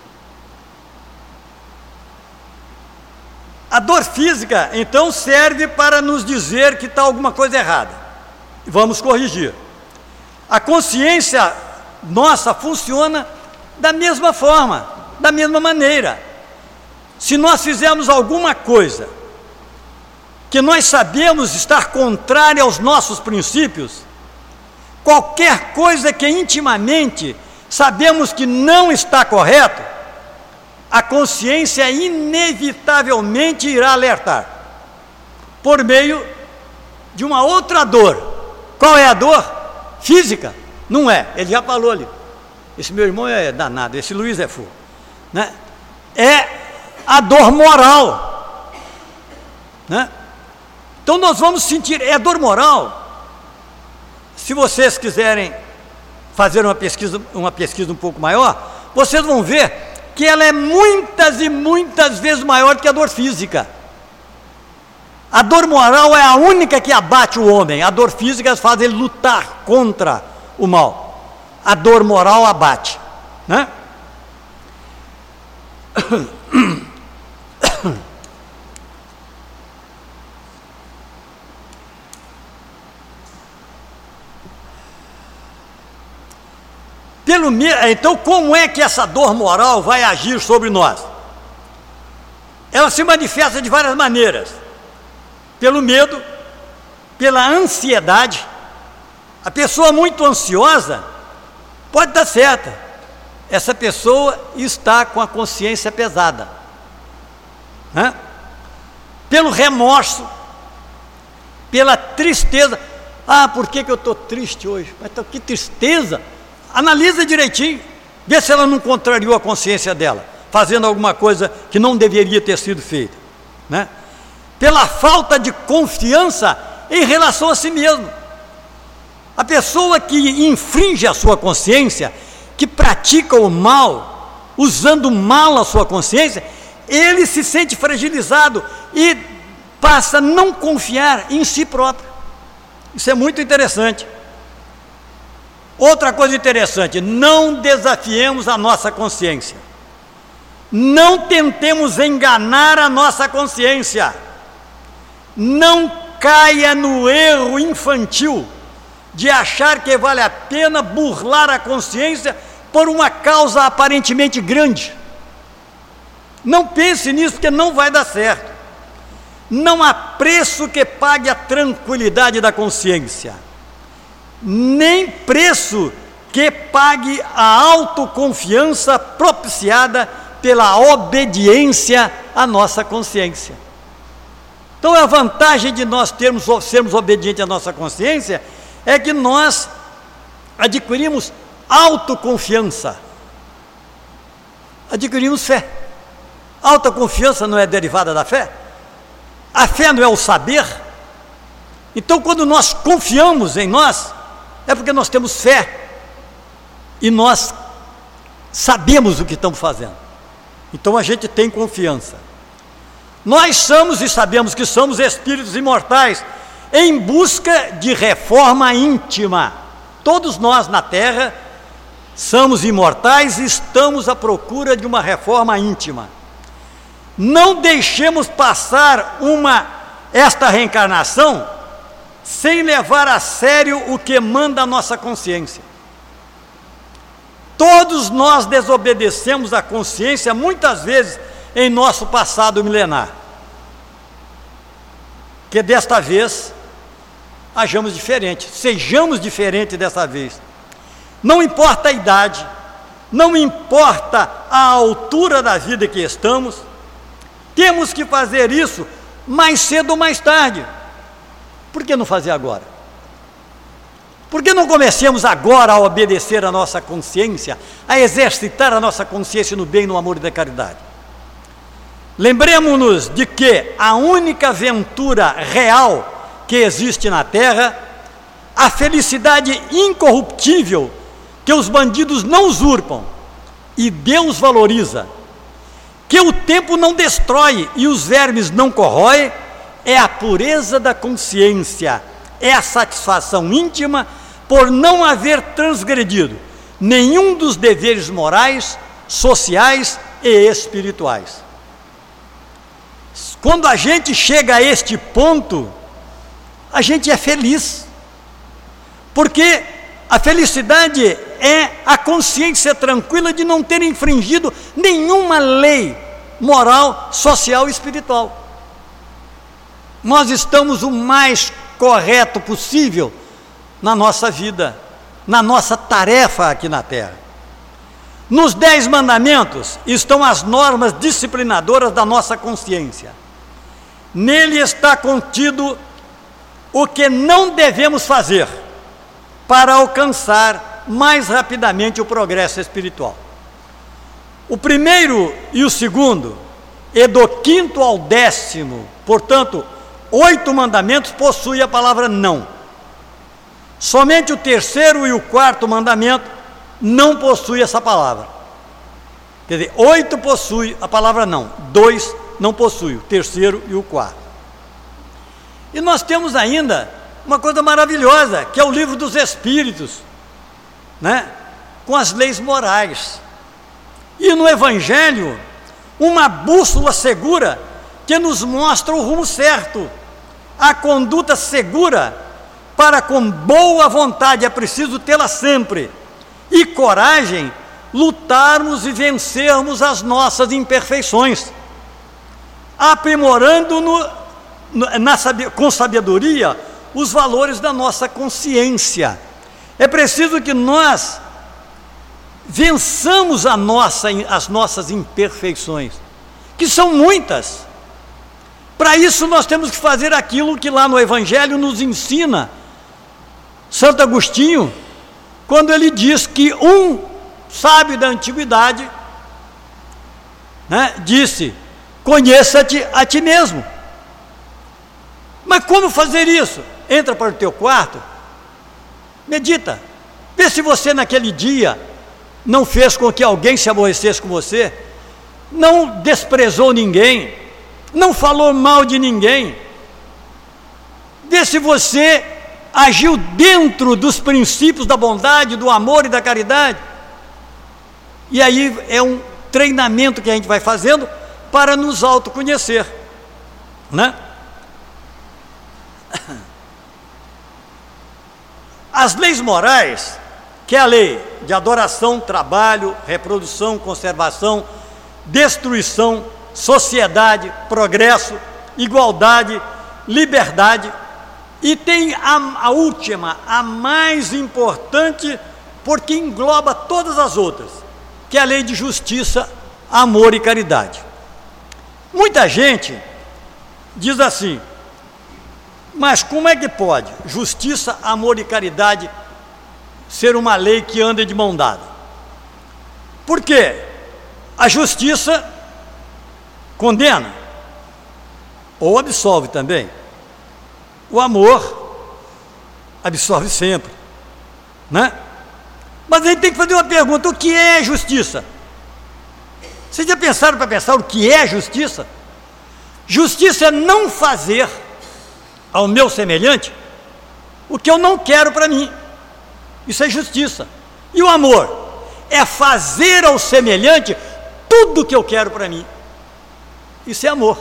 A dor física, então, serve para nos dizer que está alguma coisa errada. Vamos corrigir. A consciência nossa funciona da mesma forma, da mesma maneira. Se nós fizermos alguma coisa que nós sabemos estar contrária aos nossos princípios, qualquer coisa que intimamente sabemos que não está correto, a consciência inevitavelmente irá alertar, por meio de uma outra dor. Qual é a dor? Física? Não é, ele já falou ali. Esse meu irmão é danado, esse Luiz é fogo, né? É a dor moral, né? Então nós vamos sentir, é dor moral. Se vocês quiserem fazer uma pesquisa, uma pesquisa um pouco maior, vocês vão ver que ela é muitas e muitas vezes maior do que a dor física. A dor moral é a única que abate o homem, a dor física faz ele lutar contra o mal, a dor moral abate, né? Pelo, então, como é que essa dor moral vai agir sobre nós? Ela se manifesta de várias maneiras. Pelo medo, pela ansiedade. A pessoa muito ansiosa pode estar certa. Essa pessoa está com a consciência pesada, né? Pelo remorso, pela tristeza. Ah, por que, que eu estou triste hoje? Mas que tristeza! Analisa direitinho, vê se ela não contrariou a consciência dela, fazendo alguma coisa que não deveria ter sido feita, né? Pela falta de confiança em relação a si mesmo. A pessoa que infringe a sua consciência, que pratica o mal, usando mal a sua consciência, ele se sente fragilizado e passa a não confiar em si próprio. Isso é muito interessante. Outra coisa interessante, não desafiemos a nossa consciência. Não tentemos enganar a nossa consciência. Não caia no erro infantil de achar que vale a pena burlar a consciência por uma causa aparentemente grande. Não pense nisso, porque não vai dar certo. Não há preço que pague a tranquilidade da consciência, nem preço que pague a autoconfiança propiciada pela obediência à nossa consciência. Então a vantagem de nós termos, sermos obedientes à nossa consciência é que nós adquirimos autoconfiança, adquirimos fé. Autoconfiança não é derivada da fé? A fé não é o saber? Então quando nós confiamos em nós, é porque nós temos fé e nós sabemos o que estamos fazendo. Então a gente tem confiança. Nós somos e sabemos que somos espíritos imortais em busca de reforma íntima. Todos nós na Terra somos imortais e estamos à procura de uma reforma íntima. Não deixemos passar uma, esta reencarnação sem levar a sério o que manda a nossa consciência. Todos nós desobedecemos a consciência muitas vezes em nosso passado milenar. Que desta vez hajamos diferente, sejamos diferentes dessa vez. Não importa a idade, não importa a altura da vida que estamos, temos que fazer isso mais cedo ou mais tarde. Por que não fazer agora? Por que não comecemos agora a obedecer a nossa consciência, a exercitar a nossa consciência no bem, no amor e na caridade? Lembremos-nos de que a única aventura real que existe na Terra, a felicidade incorruptível que os bandidos não usurpam e Deus valoriza, que o tempo não destrói e os vermes não corroem, é a pureza da consciência, é a satisfação íntima por não haver transgredido nenhum dos deveres morais, sociais e espirituais. Quando a gente chega a este ponto, a gente é feliz, porque a felicidade é a consciência tranquila de não ter infringido nenhuma lei moral, social e espiritual. Nós estamos o mais correto possível na nossa vida, na nossa tarefa aqui na Terra. Nos dez mandamentos estão as normas disciplinadoras da nossa consciência. Nele está contido o que não devemos fazer para alcançar mais rapidamente o progresso espiritual. O primeiro e o segundo, e do quinto ao décimo, portanto, oito mandamentos possuem a palavra não. Somente o terceiro e o quarto mandamento não possuem essa palavra. Quer dizer, oito possuem a palavra não, dois não possuem, o terceiro e o quarto. E nós temos ainda uma coisa maravilhosa, que é o livro dos Espíritos, né? Com as leis morais. E no Evangelho, uma bússola segura que nos mostra o rumo certo, a conduta segura, para com boa vontade, é preciso tê-la sempre, e coragem, lutarmos e vencermos as nossas imperfeições, aprimorando-no, na, com sabedoria, os valores da nossa consciência. É preciso que nós vençamos a nossa, as nossas imperfeições, que são muitas. Para isso nós temos que fazer aquilo que lá no Evangelho nos ensina Santo Agostinho, quando ele diz que um sábio da antiguidade, né, disse: conheça-te a ti mesmo. Mas como fazer isso? Entra para o teu quarto, medita, vê se você naquele dia não fez com que alguém se aborrecesse com você, não desprezou ninguém, não falou mal de ninguém. Vê se você agiu dentro dos princípios da bondade, do amor e da caridade. E aí é um treinamento que a gente vai fazendo para nos autoconhecer, né? As leis morais, que é a lei de adoração, trabalho, reprodução, conservação, destruição, sociedade, progresso, igualdade, liberdade, e tem a, a última, a mais importante, porque engloba todas as outras, que é a lei de justiça, amor e caridade. Muita gente diz assim: mas como é que pode justiça, amor e caridade ser uma lei que anda de mão dada? Por quê? A justiça condena ou absolve também. O amor absolve sempre, né? Mas a gente tem que fazer uma pergunta: o que é justiça? Vocês já pensaram para pensar o que é justiça? Justiça é não fazer ao meu semelhante o que eu não quero para mim. Isso é justiça. E o amor é fazer ao semelhante tudo o que eu quero para mim. Isso é amor.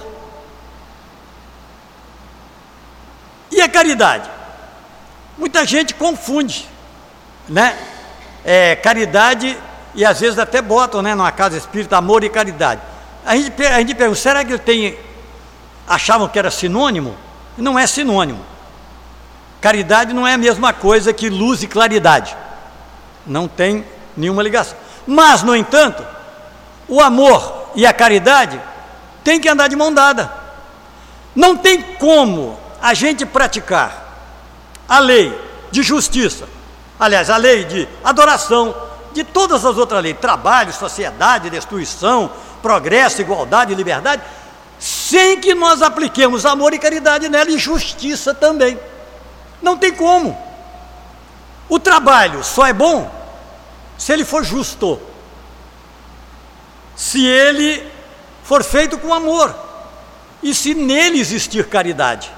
E a caridade? Muita gente confunde, né? É, caridade, e às vezes até botam, né, numa casa espírita, amor e caridade. A gente, a gente pergunta: será que ele tem, achavam que era sinônimo? Não é sinônimo. Caridade não é a mesma coisa que luz e claridade, não tem nenhuma ligação. Mas, no entanto, o amor e a caridade têm que andar de mão dada. Não tem como a gente praticar a lei de justiça, aliás, a lei de adoração, de todas as outras leis, trabalho, sociedade, destruição, progresso, igualdade e liberdade, sem que nós apliquemos amor e caridade nela, e justiça também. Não tem como. O trabalho só é bom se ele for justo, se ele for feito com amor e se nele existir caridade.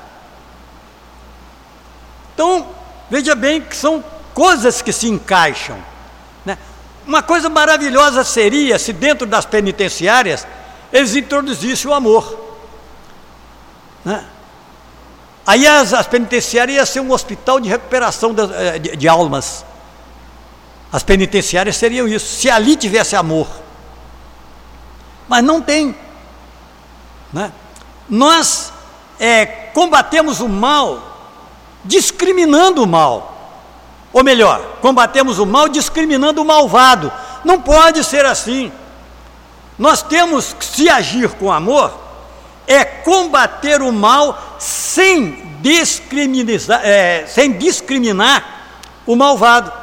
Então, veja bem que são coisas que se encaixam, né? Uma coisa maravilhosa seria se dentro das penitenciárias eles introduzissem o amor, né? Aí as, as penitenciárias iam ser um hospital de recuperação de, de, de almas. As penitenciárias seriam isso, se ali tivesse amor. Mas não tem, né? Nós é, combatemos o mal discriminando o mal, ou melhor, combatemos o mal discriminando o malvado. Não pode ser assim. Nós temos que, se agir com amor, é combater o mal sem discriminar, é, sem discriminar o malvado.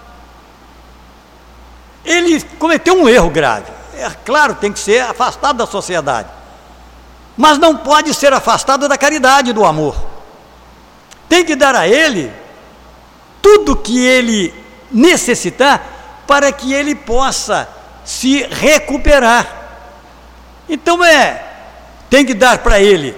Ele cometeu um erro grave, é claro, tem que ser afastado da sociedade, mas não pode ser afastado da caridade e do amor. Tem que dar a ele tudo que ele necessitar para que ele possa se recuperar. Então é, tem que dar para ele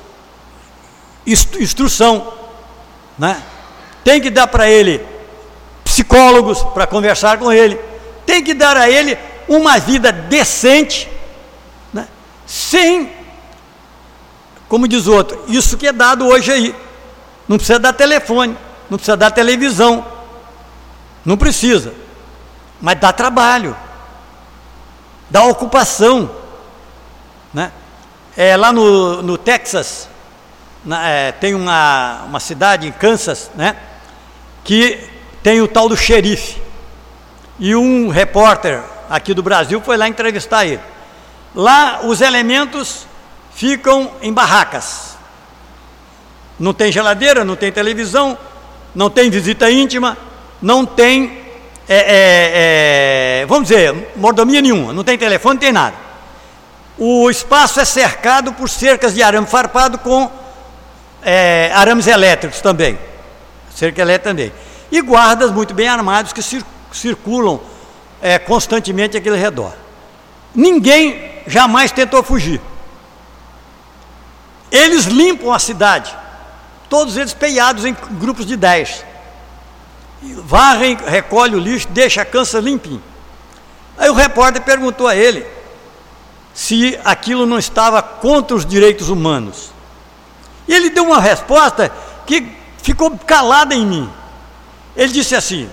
instrução, né? Tem que dar para ele psicólogos para conversar com ele, tem que dar a ele uma vida decente, né? Sem, como diz o outro, isso que é dado hoje aí. Não precisa dar telefone, não precisa dar televisão, não precisa, mas dá trabalho, dá ocupação, né? É, lá no, no Texas, na, é, tem uma, uma cidade em Kansas, né, que tem o tal do xerife, e um repórter aqui do Brasil foi lá entrevistar ele. Lá os elementos ficam em barracas, não tem geladeira, não tem televisão, não tem visita íntima, não tem, é, é, é, vamos dizer, mordomia nenhuma, não tem telefone, não tem nada. O espaço é cercado por cercas de arame farpado com é, arames elétricos também, cerca elétrica também, e guardas muito bem armados que cir circulam é, constantemente aqui ao redor. Ninguém jamais tentou fugir. Eles limpam a cidade todos eles peiados em grupos de dez. Varrem, recolhe o lixo, deixa a cansa limpinho. Aí o repórter perguntou a ele se aquilo não estava contra os direitos humanos. E ele deu uma resposta que ficou calada em mim. Ele disse assim: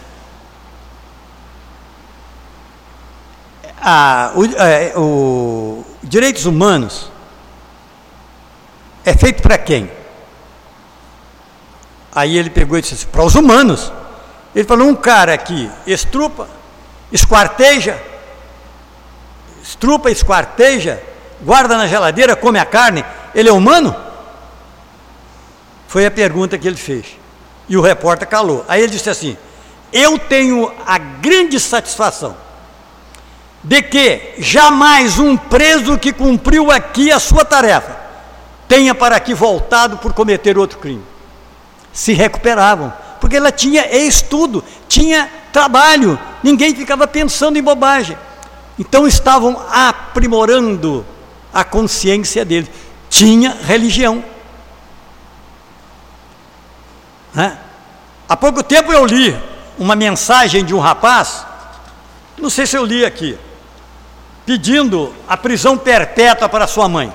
ah, o, é, o direitos humanos é feito para quem? Aí ele pegou e disse assim: para os humanos. Ele falou: um cara que estrupa, esquarteja, estrupa, esquarteja, guarda na geladeira, come a carne, ele é humano? Foi a pergunta que ele fez. E o repórter calou. Aí ele disse assim: eu tenho a grande satisfação de que jamais um preso que cumpriu aqui a sua tarefa tenha para aqui voltado por cometer outro crime. Se recuperavam, porque ela tinha estudo, tinha trabalho, ninguém ficava pensando em bobagem. Então estavam aprimorando a consciência deles. Tinha religião. Né? Há pouco tempo eu li uma mensagem de um rapaz, não sei se eu li aqui, pedindo a prisão perpétua para sua mãe.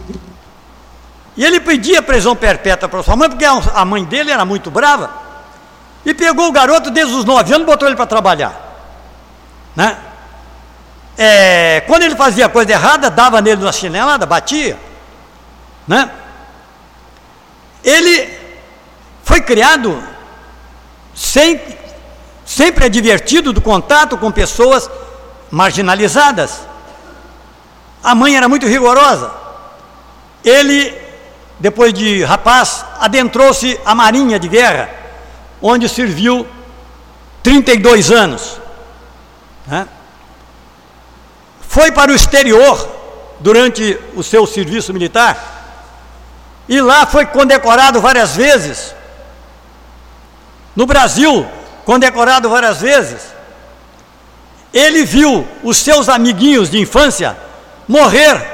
E ele pedia a prisão perpétua para sua mãe, porque a mãe dele era muito brava, e pegou o garoto desde os nove anos e botou ele para trabalhar. Né? É, quando ele fazia coisa errada, dava nele uma chinelada, batia. Né? Ele foi criado sempre, sempre advertido do contato com pessoas marginalizadas. A mãe era muito rigorosa. Ele, depois de rapaz, adentrou-se à Marinha de Guerra, onde serviu trinta e dois anos. Né? Foi para o exterior durante o seu serviço militar e lá foi condecorado várias vezes. No Brasil, condecorado várias vezes. Ele viu os seus amiguinhos de infância morrer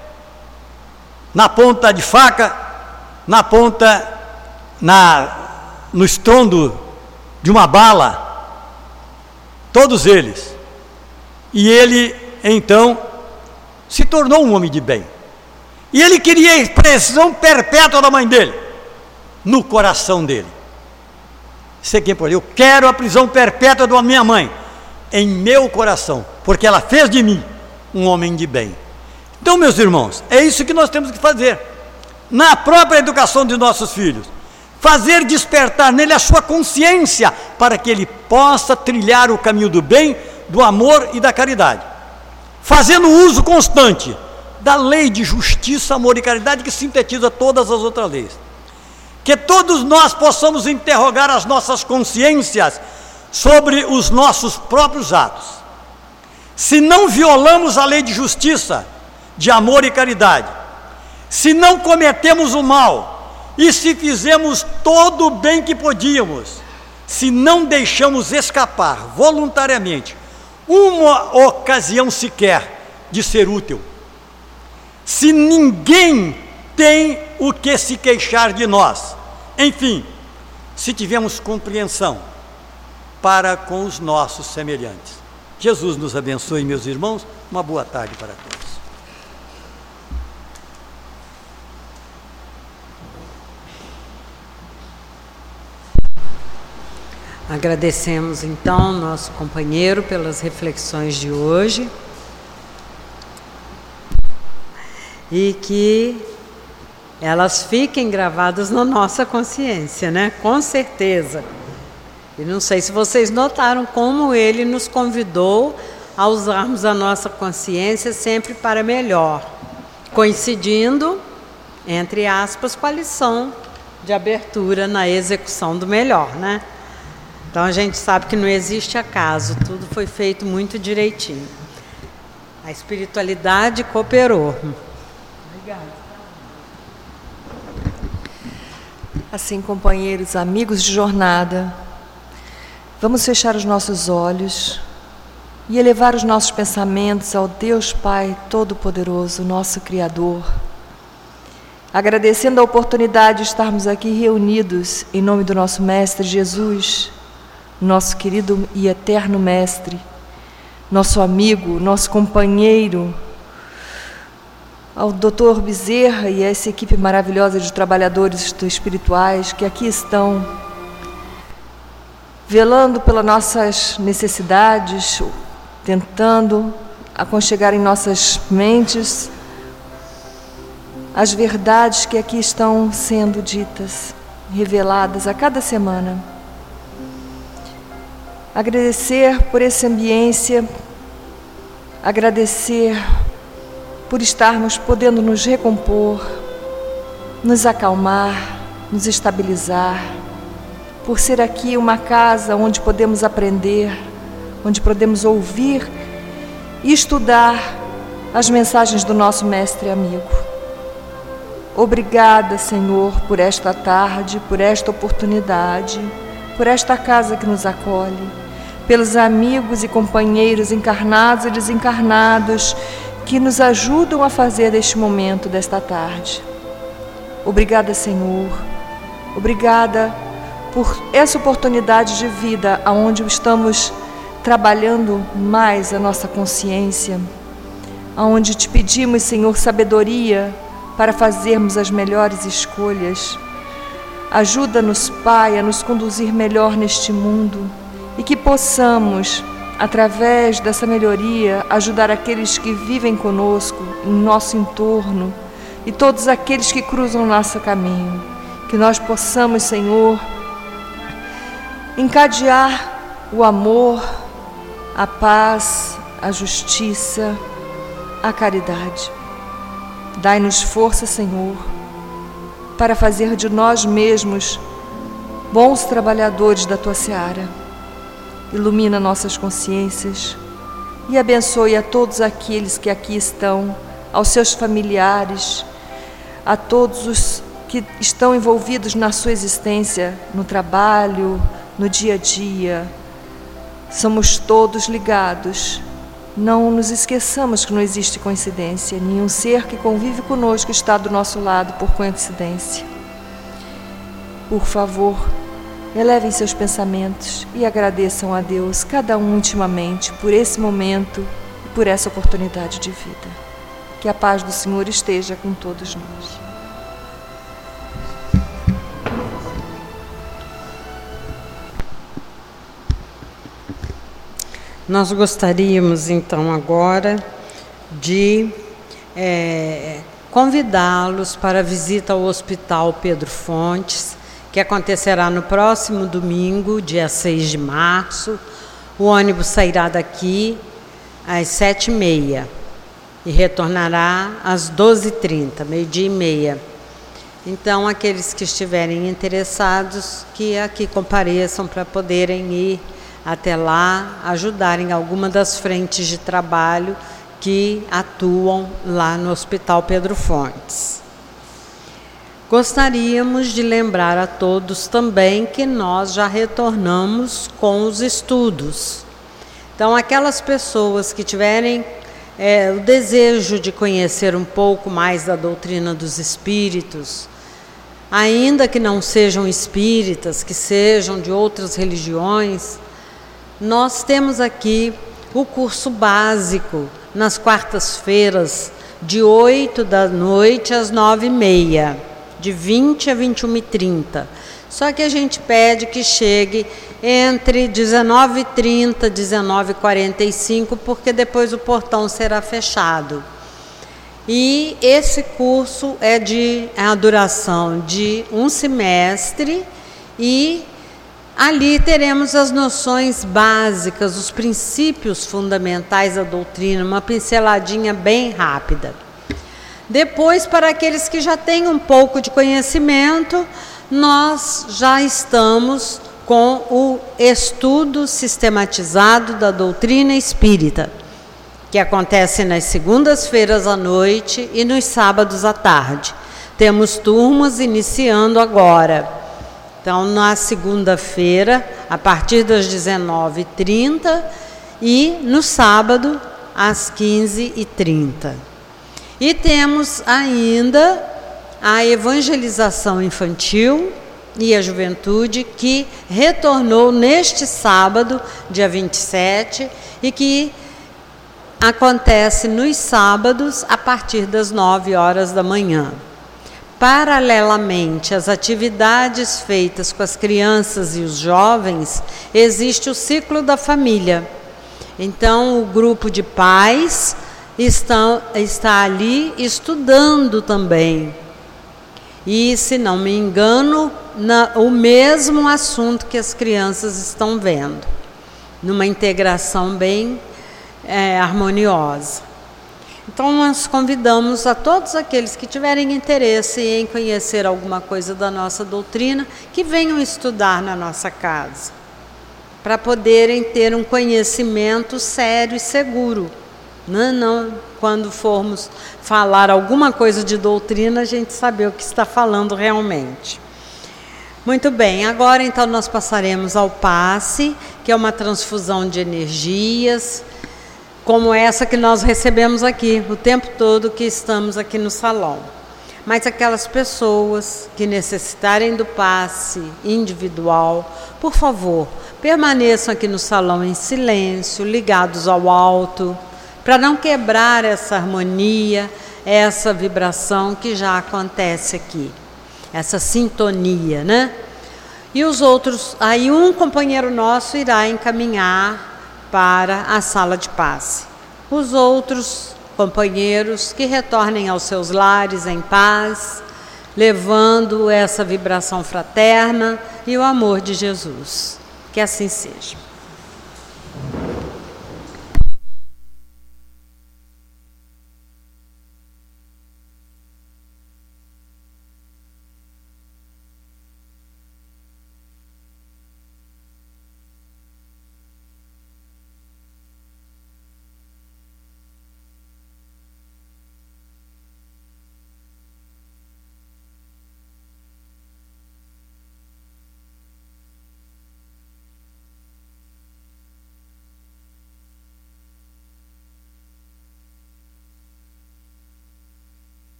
na ponta de faca, na ponta, na, no estrondo de uma bala, todos eles. E ele, então, se tornou um homem de bem. E ele queria a prisão perpétua da mãe dele, no coração dele. Sei quem por eu quero a prisão perpétua da minha mãe, em meu coração, porque ela fez de mim um homem de bem. Então, meus irmãos, é isso que nós temos que fazer, na própria educação de nossos filhos, fazer despertar nele a sua consciência, para que ele possa trilhar o caminho do bem, do amor e da caridade, fazendo uso constante da lei de justiça, amor e caridade, que sintetiza todas as outras leis. Que todos nós possamos interrogar as nossas consciências sobre os nossos próprios atos. Se não violamos a lei de justiça, de amor e caridade, se não cometemos o mal e se fizemos todo o bem que podíamos, se não deixamos escapar voluntariamente uma ocasião sequer de ser útil, se ninguém tem o que se queixar de nós, enfim, se tivermos compreensão para com os nossos semelhantes. Jesus nos abençoe, meus irmãos. Uma boa tarde para todos. Agradecemos então nosso companheiro pelas reflexões de hoje e que elas fiquem gravadas na nossa consciência, né? Com certeza. E não sei se vocês notaram como ele nos convidou a usarmos a nossa consciência sempre para melhor, coincidindo, entre aspas, com a lição de abertura na execução do melhor, né? Então a gente sabe que não existe acaso, tudo foi feito muito direitinho. A espiritualidade cooperou. Obrigada. Assim, companheiros, amigos de jornada, vamos fechar os nossos olhos e elevar os nossos pensamentos ao Deus Pai Todo-Poderoso, nosso Criador, agradecendo a oportunidade de estarmos aqui reunidos em nome do nosso Mestre Jesus, nosso querido e eterno Mestre, nosso amigo, nosso companheiro, ao doutor Bezerra e a essa equipe maravilhosa de trabalhadores espirituais que aqui estão, velando pelas nossas necessidades, tentando aconchegar em nossas mentes as verdades que aqui estão sendo ditas, reveladas a cada semana. Agradecer por essa ambiência, agradecer por estarmos podendo nos recompor, nos acalmar, nos estabilizar, por ser aqui uma casa onde podemos aprender, onde podemos ouvir e estudar as mensagens do nosso Mestre amigo. Obrigada, Senhor, por esta tarde, por esta oportunidade, por esta casa que nos acolhe, pelos amigos e companheiros encarnados e desencarnados que nos ajudam a fazer deste momento, desta tarde. Obrigada, Senhor. Obrigada por essa oportunidade de vida onde estamos trabalhando mais a nossa consciência, onde te pedimos, Senhor, sabedoria para fazermos as melhores escolhas. Ajuda-nos, Pai, a nos conduzir melhor neste mundo e que possamos, através dessa melhoria, ajudar aqueles que vivem conosco, em nosso entorno e todos aqueles que cruzam o nosso caminho. Que nós possamos, Senhor, encadear o amor, a paz, a justiça, a caridade. Dai-nos força, Senhor, para fazer de nós mesmos bons trabalhadores da Tua seara. Ilumina nossas consciências e abençoe a todos aqueles que aqui estão, aos seus familiares, a todos os que estão envolvidos na sua existência, no trabalho, no dia a dia. Somos todos ligados. Não nos esqueçamos que não existe coincidência. Nenhum ser que convive conosco está do nosso lado por coincidência. Por favor, elevem seus pensamentos e agradeçam a Deus, cada um intimamente, por esse momento e por essa oportunidade de vida. Que a paz do Senhor esteja com todos nós. Nós gostaríamos, então, agora de é, convidá-los para a visita ao Hospital Pedro Fontes, que acontecerá no próximo domingo, dia seis de março. O ônibus sairá daqui às sete e meia e retornará às doze e trinta, meio-dia e meia. Então, aqueles que estiverem interessados, que aqui compareçam para poderem ir até lá, ajudar em alguma das frentes de trabalho que atuam lá no Hospital Pedro Fontes. Gostaríamos de lembrar a todos também que nós já retornamos com os estudos. Então, aquelas pessoas que tiverem é, o desejo de conhecer um pouco mais da doutrina dos espíritos, ainda que não sejam espíritas, que sejam de outras religiões, nós temos aqui o curso básico nas quartas-feiras, de oito da noite às nove e meia, de vinte a vinte e uma e trinta. Só que a gente pede que chegue entre dezenove e trinta, dezenove e quarenta e cinco, porque depois o portão será fechado. E esse curso é de é a duração de um semestre e ali teremos as noções básicas, os princípios fundamentais da doutrina, uma pinceladinha bem rápida. Depois, para aqueles que já têm um pouco de conhecimento, nós já estamos com o estudo sistematizado da doutrina espírita, que acontece nas segundas-feiras à noite e nos sábados à tarde. Temos turmas iniciando agora. Então, na segunda-feira, a partir das dezenove e trinta e no sábado, às quinze e trinta. E temos ainda a evangelização infantil e a juventude, que retornou neste sábado, dia vinte e sete, e que acontece nos sábados a partir das nove horas da manhã. Paralelamente às atividades feitas com as crianças e os jovens, existe o ciclo da família. Então, o grupo de pais está, está ali estudando também. E, se não me engano, na, o mesmo assunto que as crianças estão vendo, numa integração bem é, harmoniosa. Então, nós convidamos a todos aqueles que tiverem interesse em conhecer alguma coisa da nossa doutrina, que venham estudar na nossa casa, para poderem ter um conhecimento sério e seguro. Não, não, quando formos falar alguma coisa de doutrina, a gente saber o que está falando realmente. Muito bem, agora então nós passaremos ao passe, que é uma transfusão de energias, como essa que nós recebemos aqui, o tempo todo que estamos aqui no salão. Mas aquelas pessoas que necessitarem do passe individual, por favor, permaneçam aqui no salão em silêncio, ligados ao alto, para não quebrar essa harmonia, essa vibração que já acontece aqui, essa sintonia, né? E os outros, aí um companheiro nosso irá encaminhar para a sala de passe. Os outros companheiros que retornem aos seus lares em paz, levando essa vibração fraterna e o amor de Jesus. Que assim seja.